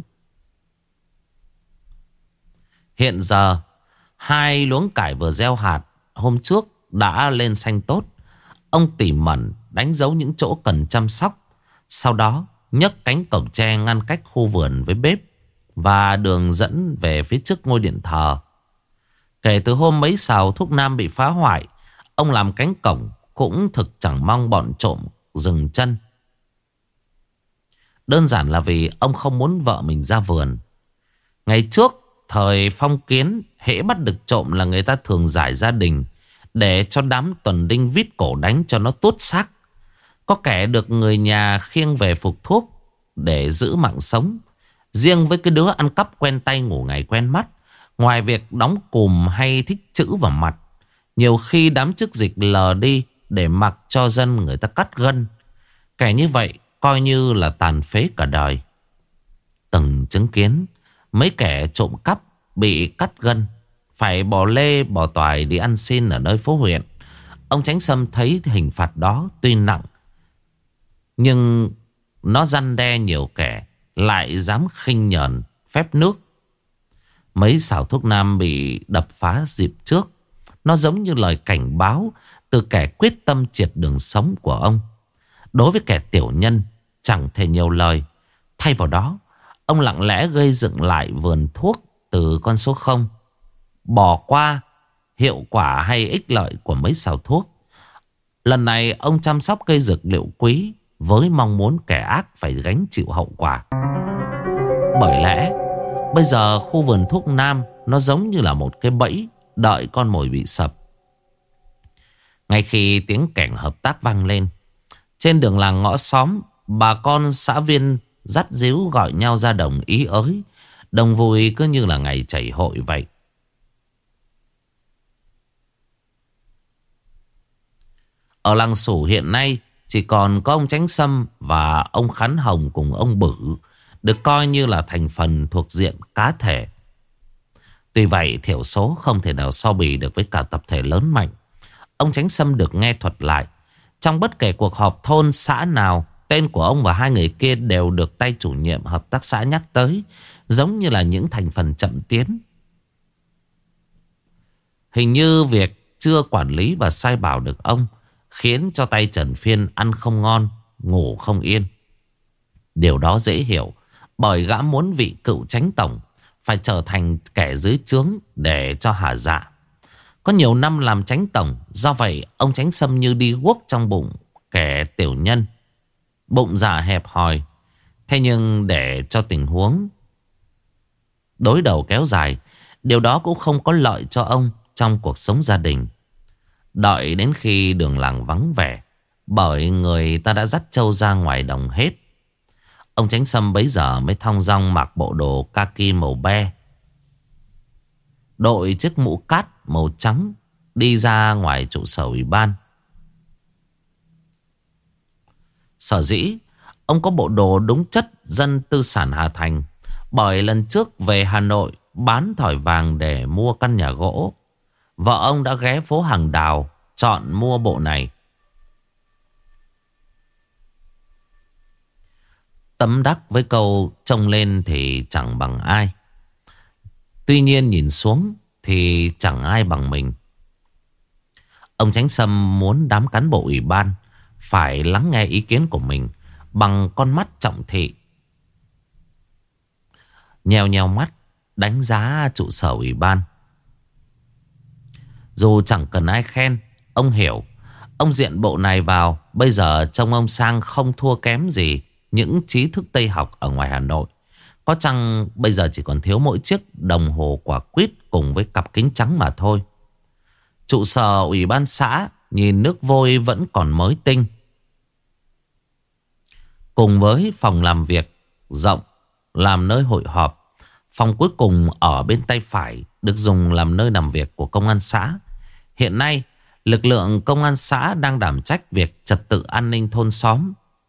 Hiện giờ 2 luống cải vừa gieo hạt hôm trước đã lên xanh tốt. Ông tỉ mẩn đánh dấu những chỗ cần chăm sóc. Sau đó nhấc cánh cổng tre ngăn cách khu vườn với bếp và đường dẫn về phía trước ngôi điện thờ. Kể từ hôm mấy xào thuốc nam bị phá hoại, ông làm cánh cổng cũng thực chẳng mong bọn trộm dừng chân. Đơn giản là vì ông không muốn vợ mình ra vườn. Ngày trước thời phong kiến, hễ bắt được trộm là người ta thường giải gia đình để cho đám tuần đinh vít cổ đánh cho nó tuốt xác. Có kẻ được người nhà khiêng về phục thuốc để giữ mạng sống. Riêng với cái đứa ăn cắp quen tay ngủ ngày quen mắt, ngoài việc đóng cùm hay thích chữ vào mặt, nhiều khi đám chức dịch lờ đi để mặc cho dân người ta cắt gân. Kẻ như vậy coi như là tàn phế cả đời. Từng chứng kiến mấy kẻ trộm cắp bị cắt gân, phải bỏ lê bỏ toài đi ăn xin ở nơi phố huyện. Ông Chánh Sâm thấy hình phạt đó tuy nặng, nhưng nó răn đe nhiều kẻ lại dám khinh nhờn phép nước. Mấy xào thuốc nam bị đập phá dịp trước, nó giống như lời cảnh báo từ kẻ quyết tâm triệt đường sống của ông. Đối với kẻ tiểu nhân chẳng thể nhiều lời. Thay vào đó, ông lặng lẽ gây dựng lại vườn thuốc từ con số 0, bỏ qua hiệu quả hay ích lợi của mấy xào thuốc. Lần này ông chăm sóc cây dược liệu quý với mong muốn kẻ ác phải gánh chịu hậu quả. Bởi lẽ bây giờ khu vườn thuốc nam nó giống như là một cái bẫy đợi con mồi bị sập. Ngay khi tiếng kẻng hợp tác vang lên, trên đường làng ngõ xóm, bà con xã viên dắt díu gọi nhau ra đồng ý ới. Đồng vui cứ như là ngày chảy hội vậy. Ở làng Sủ hiện nay chỉ còn có ông Chánh Sâm và ông Khán Hồng cùng ông Bử được coi như là thành phần thuộc diện cá thể. Tuy vậy thiểu số không thể nào so bì được với cả tập thể lớn mạnh. Ông Chánh Sâm được nghe thuật lại, trong bất kể cuộc họp thôn xã nào tên của ông và hai người kia đều được tay chủ nhiệm hợp tác xã nhắc tới, giống như là những thành phần chậm tiến. Hình như việc chưa quản lý và sai bảo được ông khiến cho tay Trần Phiên ăn không ngon, ngủ không yên. Điều đó dễ hiểu, bởi gã muốn vị cựu chánh tổng phải trở thành kẻ dưới trướng để cho hả dạ. Có nhiều năm làm chánh tổng, do vậy ông Chánh Sâm như đi guốc trong bụng kẻ tiểu nhân, bụng dạ hẹp hòi. Thế nhưng để cho tình huống đối đầu kéo dài, điều đó cũng không có lợi cho ông trong cuộc sống gia đình. Đợi đến khi đường làng vắng vẻ, bởi người ta đã dắt trâu ra ngoài đồng hết, ông Chánh Sâm bấy giờ mới thong dong mặc bộ đồ kaki màu be, đội chiếc mũ cát màu trắng, đi ra ngoài trụ sở ủy ban. Sở dĩ ông có bộ đồ đúng chất dân tư sản Hà Thành, bởi lần trước về Hà Nội bán thỏi vàng để mua căn nhà gỗ, vợ ông đã ghé phố Hàng Đào chọn mua bộ này. Tấm đắc với câu trông lên thì chẳng bằng ai, tuy nhiên nhìn xuống thì chẳng ai bằng mình. Ông Chánh Sâm muốn đám cán bộ ủy ban phải lắng nghe ý kiến của mình bằng con mắt trọng thị. Nheo nheo mắt đánh giá trụ sở ủy ban. Dù chẳng cần ai khen, ông hiểu ông diện bộ này vào, bây giờ trông ông sang không thua kém gì những trí thức Tây học ở ngoài Hà Nội. Có chăng bây giờ chỉ còn thiếu mỗi chiếc đồng hồ quả quýt cùng với cặp kính trắng mà thôi. Trụ sở ủy ban xã nhìn nước vôi vẫn còn mới tinh, cùng với phòng làm việc rộng làm nơi hội họp. Phòng cuối cùng ở bên tay phải được dùng làm nơi làm việc của công an xã. Hiện nay lực lượng công an xã đang đảm trách việc trật tự an ninh thôn xóm,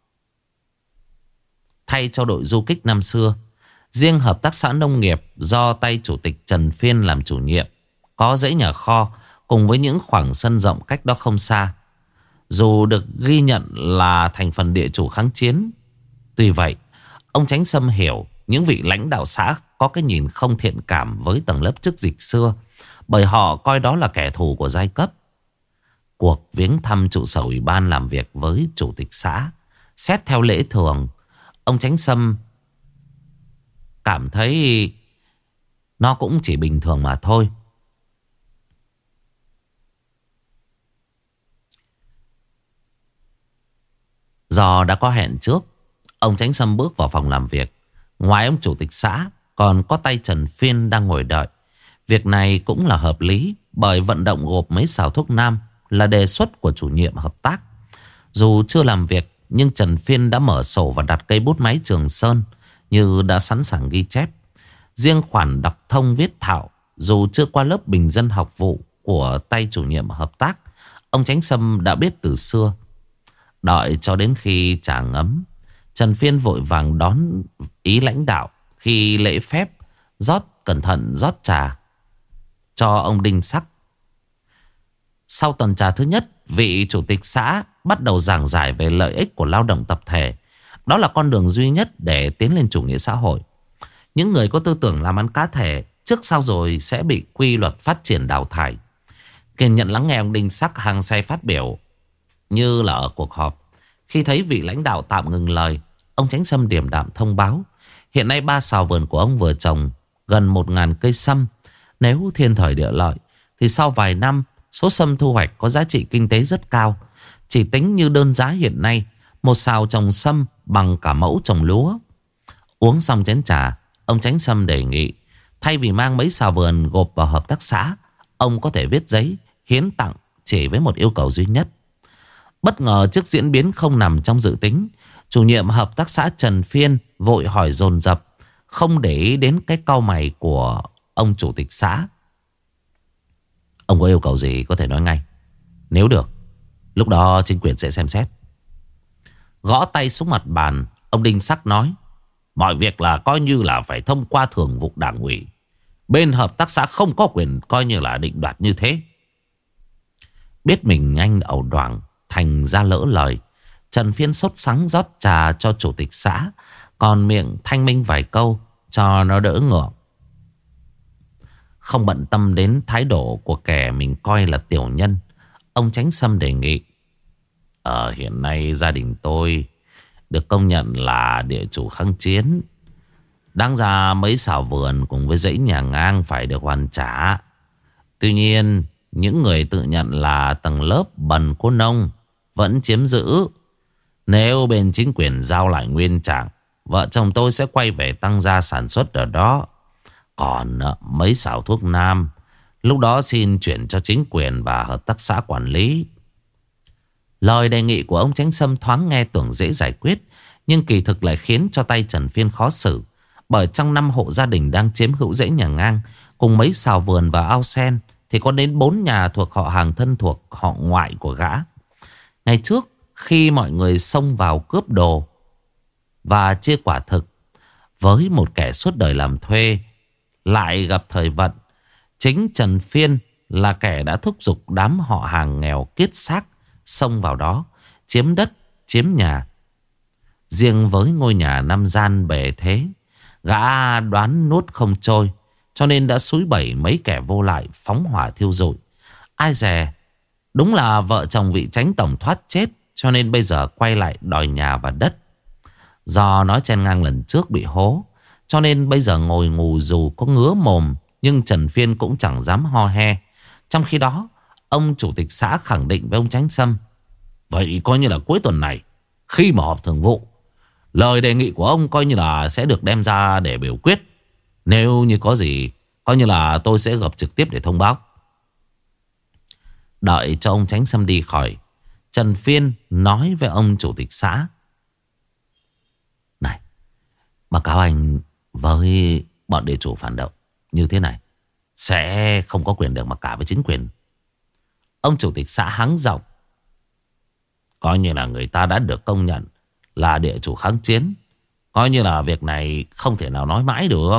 thay cho đội du kích năm xưa. Riêng hợp tác xã nông nghiệp do tay chủ tịch Trần Phiên làm chủ nhiệm, có dãy nhà kho cùng với những khoảng sân rộng cách đó không xa. Dù được ghi nhận là thành phần địa chủ kháng chiến, tuy vậy ông Chánh Sâm hiểu những vị lãnh đạo xã có cái nhìn không thiện cảm với tầng lớp chức dịch xưa, bởi họ coi đó là kẻ thù của giai cấp. Cuộc viếng thăm trụ sở ủy ban làm việc với chủ tịch xã, xét theo lễ thường, ông Chánh Sâm cảm thấy nó cũng chỉ bình thường mà thôi. Do đã có hẹn trước, ông Chánh Sâm bước vào phòng làm việc. Ngoài ông chủ tịch xã còn có tay Trần Phiên đang ngồi đợi. Việc này cũng là hợp lý, bởi vận động gộp mấy xào thuốc nam là đề xuất của chủ nhiệm hợp tác. Dù chưa làm việc, nhưng Trần Phiên đã mở sổ và đặt cây bút máy Trường Sơn như đã sẵn sàng ghi chép. Riêng khoản đọc thông viết thạo, dù chưa qua lớp bình dân học vụ của tay chủ nhiệm hợp tác, ông Chánh Sâm đã biết từ xưa. Đợi cho đến khi trà ngấm, Trần Phiên vội vàng đón ý lãnh đạo. Khi lễ phép cẩn thận rót trà cho ông Đinh Sắc. Sau tuần trà thứ nhất, vị chủ tịch xã bắt đầu giảng giải về lợi ích của lao động tập thể. Đó là con đường duy nhất để tiến lên chủ nghĩa xã hội. Những người có tư tưởng làm ăn cá thể trước sau rồi sẽ bị quy luật phát triển đào thải. Kiên nhẫn lắng nghe ông Đinh Sắc hăng say phát biểu như là ở cuộc họp. Khi thấy vị lãnh đạo tạm ngừng lời, ông Chánh Sâm điềm đạm thông báo hiện nay 3 sào vườn của ông vừa trồng gần 1.000 cây sâm. Nếu thiên thời địa lợi thì sau vài năm số sâm thu hoạch có giá trị kinh tế rất cao. Chỉ tính như đơn giá hiện nay, một sào trồng sâm bằng cả mẫu trồng lúa. Uống xong chén trà, ông Chánh Sâm đề nghị thay vì mang mấy sào vườn gộp vào hợp tác xã, ông có thể viết giấy hiến tặng chỉ với một yêu cầu duy nhất. Bất ngờ trước diễn biến không nằm trong dự tính, chủ nhiệm hợp tác xã Trần Phiên vội hỏi dồn dập, không để ý đến cái cau mày của ông chủ tịch xã. Ông có yêu cầu gì có thể nói ngay. Nếu được, lúc đó chính quyền sẽ xem xét. Gõ tay xuống mặt bàn, ông Đinh Sắc nói, mọi việc là coi như là phải thông qua thường vụ đảng ủy. Bên hợp tác xã không có quyền coi như là định đoạt như thế. Biết mình anh ẩu đoảng thành ra lỡ lời, Trần Phiên sốt sắng rót trà cho chủ tịch xã, còn miệng thanh minh vài câu cho nó đỡ ngượng. Không bận tâm đến thái độ của kẻ mình coi là tiểu nhân, ông Chánh Sâm đề nghị: hiện nay gia đình tôi được công nhận là địa chủ kháng chiến. Đáng ra mấy xào vườn cùng với dãy nhà ngang phải được hoàn trả. Tuy nhiên, những người tự nhận là tầng lớp bần cô nông vẫn chiếm giữ. Nếu bên chính quyền giao lại nguyên trạng, vợ chồng tôi sẽ quay về tăng gia sản xuất ở đó. Còn mấy xào thuốc nam, lúc đó xin chuyển cho chính quyền và hợp tác xã quản lý. Lời đề nghị của ông Chánh Sâm thoáng nghe tưởng dễ giải quyết, nhưng kỳ thực lại khiến cho tay Trần Phiên khó xử. Bởi trong 5 hộ gia đình đang chiếm hữu dãy nhà ngang cùng mấy xào vườn và ao sen, thì có đến 4 nhà thuộc họ hàng thân thuộc họ ngoại của gã. Ngày trước, khi mọi người xông vào cướp đồ và chia quả thực với một kẻ suốt đời làm thuê, lại gặp thời vận, chính Trần Phiên là kẻ đã thúc giục đám họ hàng nghèo kiết xác xông vào đó, chiếm đất, chiếm nhà. Riêng với ngôi nhà 5 gian bề thế, gã đoán nuốt không trôi, cho nên đã xúi bẩy mấy kẻ vô lại phóng hỏa thiêu rụi. Ai dè, đúng là vợ chồng vị Chánh tổng thoát chết, cho nên bây giờ quay lại đòi nhà và đất. Do nói chen ngang lần trước bị hố, cho nên bây giờ ngồi ngù dù có ngứa mồm, nhưng Trần Phiên cũng chẳng dám ho he. Trong khi đó, ông chủ tịch xã khẳng định với ông Chánh Sâm: vậy coi như là cuối tuần này, khi mà họp thường vụ, lời đề nghị của ông coi như là sẽ được đem ra để biểu quyết. Nếu như có gì, coi như là tôi sẽ gặp trực tiếp để thông báo. Đợi cho ông Chánh Sâm đi khỏi, Trần Phiên nói với ông chủ tịch xã: này, báo cáo anh với bọn địa chủ phản động như thế này sẽ không có quyền được mặc cả với chính quyền. Ông chủ tịch xã hắng giọng: coi như là người ta đã được công nhận là địa chủ kháng chiến, coi như là việc này không thể nào nói mãi được.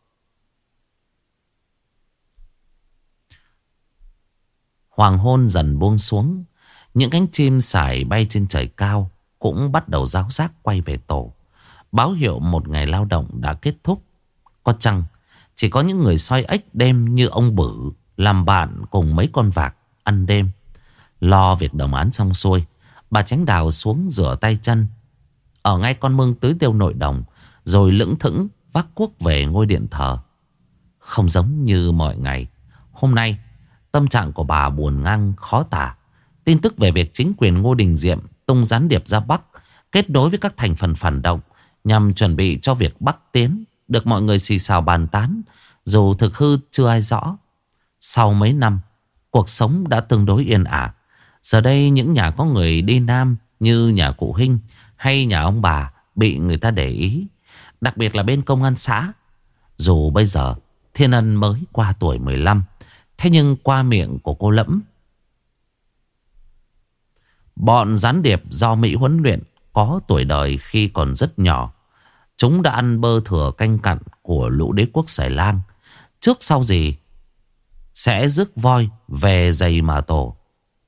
Hoàng hôn dần buông xuống, những cánh chim sải bay trên trời cao cũng bắt đầu ráo rác quay về tổ, báo hiệu một ngày lao động đã kết thúc. Có chăng chỉ có những người soi ếch đêm như ông Bử làm bạn cùng mấy con vạc ăn đêm. Lo việc đồng án xong xuôi, bà Chánh Đào xuống rửa tay chân ở ngay con mương tưới tiêu nội đồng, rồi lững thững vác cuốc về ngôi điện thờ. Không giống như mọi ngày, hôm nay tâm trạng của bà buồn ngang khó tả. Tin tức về việc chính quyền Ngô Đình Diệm tung gián điệp ra Bắc, kết nối với các thành phần phản động nhằm chuẩn bị cho việc Bắc tiến, được mọi người xì xào bàn tán, dù thực hư chưa ai rõ. Sau mấy năm, cuộc sống đã tương đối yên ả. Giờ đây những nhà có người đi Nam như nhà cụ Hinh hay nhà ông bà bị người ta để ý, đặc biệt là bên công an xã. Dù bây giờ Thiên Ân mới qua tuổi 15, thế nhưng qua miệng của cô Lẫm, bọn gián điệp do Mỹ huấn luyện có tuổi đời khi còn rất nhỏ. Chúng đã ăn bơ thừa canh cặn của lũ đế quốc Xài Lang. Trước sau gì sẽ rước voi về giày mà tổ.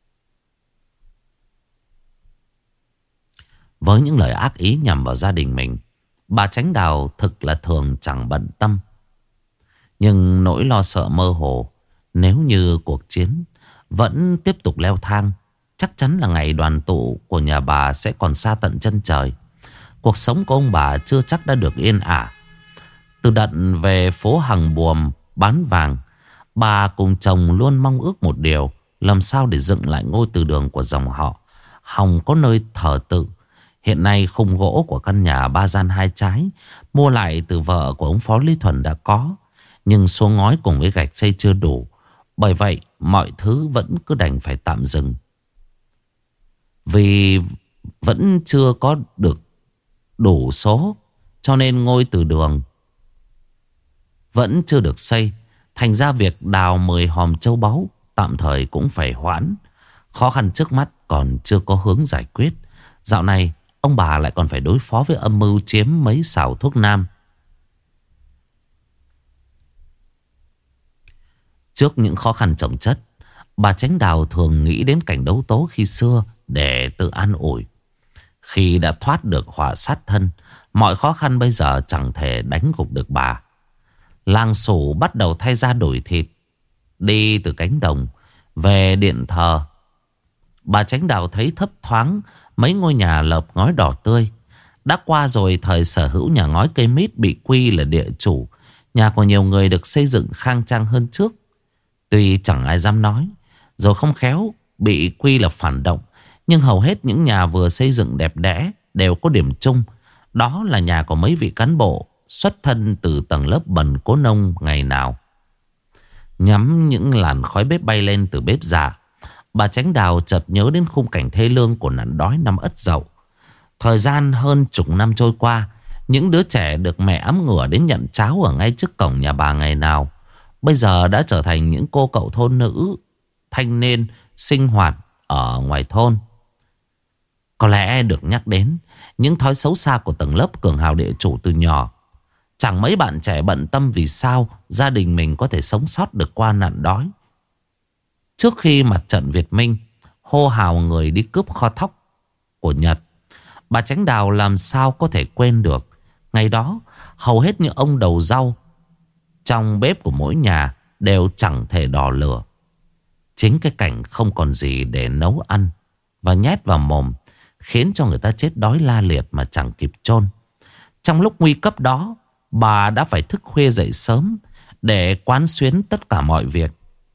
Với những lời ác ý nhằm vào gia đình mình, bà Chánh Đào thực là thường chẳng bận tâm. Nhưng nỗi lo sợ mơ hồ, nếu như cuộc chiến vẫn tiếp tục leo thang, chắc chắn là ngày đoàn tụ của nhà bà sẽ còn xa tận chân trời. Cuộc sống của ông bà chưa chắc đã được yên ả. Từ đợt về phố Hàng Buồm bán vàng, bà cùng chồng luôn mong ước một điều: làm sao để dựng lại ngôi từ đường của dòng họ, hòng có nơi thờ tự. Hiện nay khung gỗ của căn nhà 3 gian 2 trái mua lại từ vợ của ông Phó Lý Thuần đã có, nhưng số ngói cùng với gạch xây chưa đủ. Bởi vậy mọi thứ vẫn cứ đành phải tạm dừng. Vì vẫn chưa có được đủ số, cho nên ngôi từ đường vẫn chưa được xây. Thành ra việc đào 10 hòm châu báu tạm thời cũng phải hoãn. Khó khăn trước mắt còn chưa có hướng giải quyết. Dạo này ông bà lại còn phải đối phó với âm mưu chiếm mấy xào thuốc nam. Trước những khó khăn chồng chất, bà Chánh Đào thường nghĩ đến cảnh đấu tố khi xưa để tự an ủi. Khi đã thoát được họa sát thân, mọi khó khăn bây giờ chẳng thể đánh gục được bà. Làng Sủ bắt đầu thay da đổi thịt, đi từ cánh đồng về điện thờ. Bà Chánh Đào thấy thấp thoáng mấy ngôi nhà lợp ngói đỏ tươi. Đã qua rồi thời sở hữu nhà ngói cây mít bị quy là địa chủ. Nhà của nhiều người được xây dựng khang trang hơn trước. Tuy chẳng ai dám nói, rồi không khéo bị quy là phản động, nhưng hầu hết những nhà vừa xây dựng đẹp đẽ đều có điểm chung. Đó là nhà của mấy vị cán bộ xuất thân từ tầng lớp bần cố nông ngày nào. Nhắm những làn khói bếp bay lên từ bếp già, bà Chánh Đào chợt nhớ đến khung cảnh thê lương của nạn đói năm Ất Dậu. Thời gian hơn chục năm trôi qua, những đứa trẻ được mẹ ẵm ngửa đến nhận cháo ở ngay trước cổng nhà bà ngày nào, bây giờ đã trở thành những cô cậu thôn nữ, thanh niên sinh hoạt ở ngoài thôn. Có lẽ được nhắc đến những thói xấu xa của tầng lớp cường hào địa chủ từ nhỏ. Chẳng mấy bạn trẻ bận tâm vì sao gia đình mình có thể sống sót được qua nạn đói. Trước khi mặt trận Việt Minh hô hào người đi cướp kho thóc của Nhật, bà Chánh Đào làm sao có thể quên được. Ngày đó hầu hết những ông đầu rau trong bếp của mỗi nhà đều chẳng thể đỏ lửa. Chính cái cảnh không còn gì để nấu ăn và nhét vào mồm khiến cho người ta chết đói la liệt mà chẳng kịp chôn. Trong lúc nguy cấp đó, bà đã phải thức khuya dậy sớm để quán xuyến tất cả mọi việc,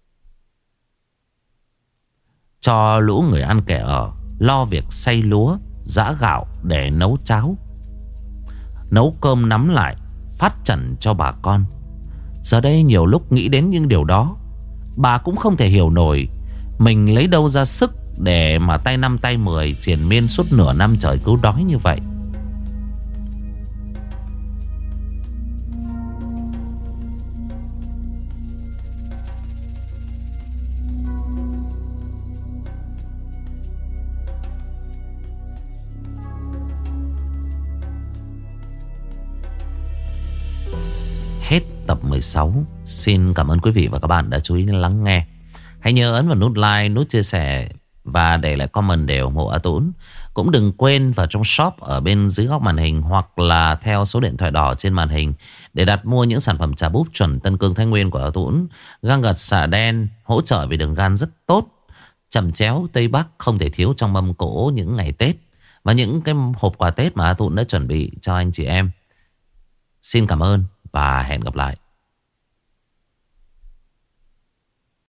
cho lũ người ăn kẻ ở, lo việc xay lúa, giã gạo để nấu cháo, nấu cơm nắm lại, phát trần cho bà con. Giờ đây nhiều lúc nghĩ đến những điều đó, bà cũng không thể hiểu nổi mình lấy đâu ra sức để mà tay năm tay mười triền miên suốt nửa năm trời cứu đói như vậy. Hết tập 16. Xin cảm ơn quý vị và các bạn đã chú ý lắng nghe. Hãy nhớ ấn vào nút like, nút chia sẻ và để lại comment để ủng hộ A Tũng. Cũng đừng quên vào trong shop ở bên dưới góc màn hình hoặc là theo số điện thoại đỏ trên màn hình để đặt mua những sản phẩm trà búp chuẩn Tân Cương Thái Nguyên của A Tũng. Gan gật xả đen hỗ trợ về đường gan rất tốt. Chẩm chéo Tây Bắc không thể thiếu trong mâm cỗ những ngày Tết, và những cái hộp quà Tết mà A Tũng đã chuẩn bị cho anh chị em. Xin cảm ơn và hẹn gặp lại.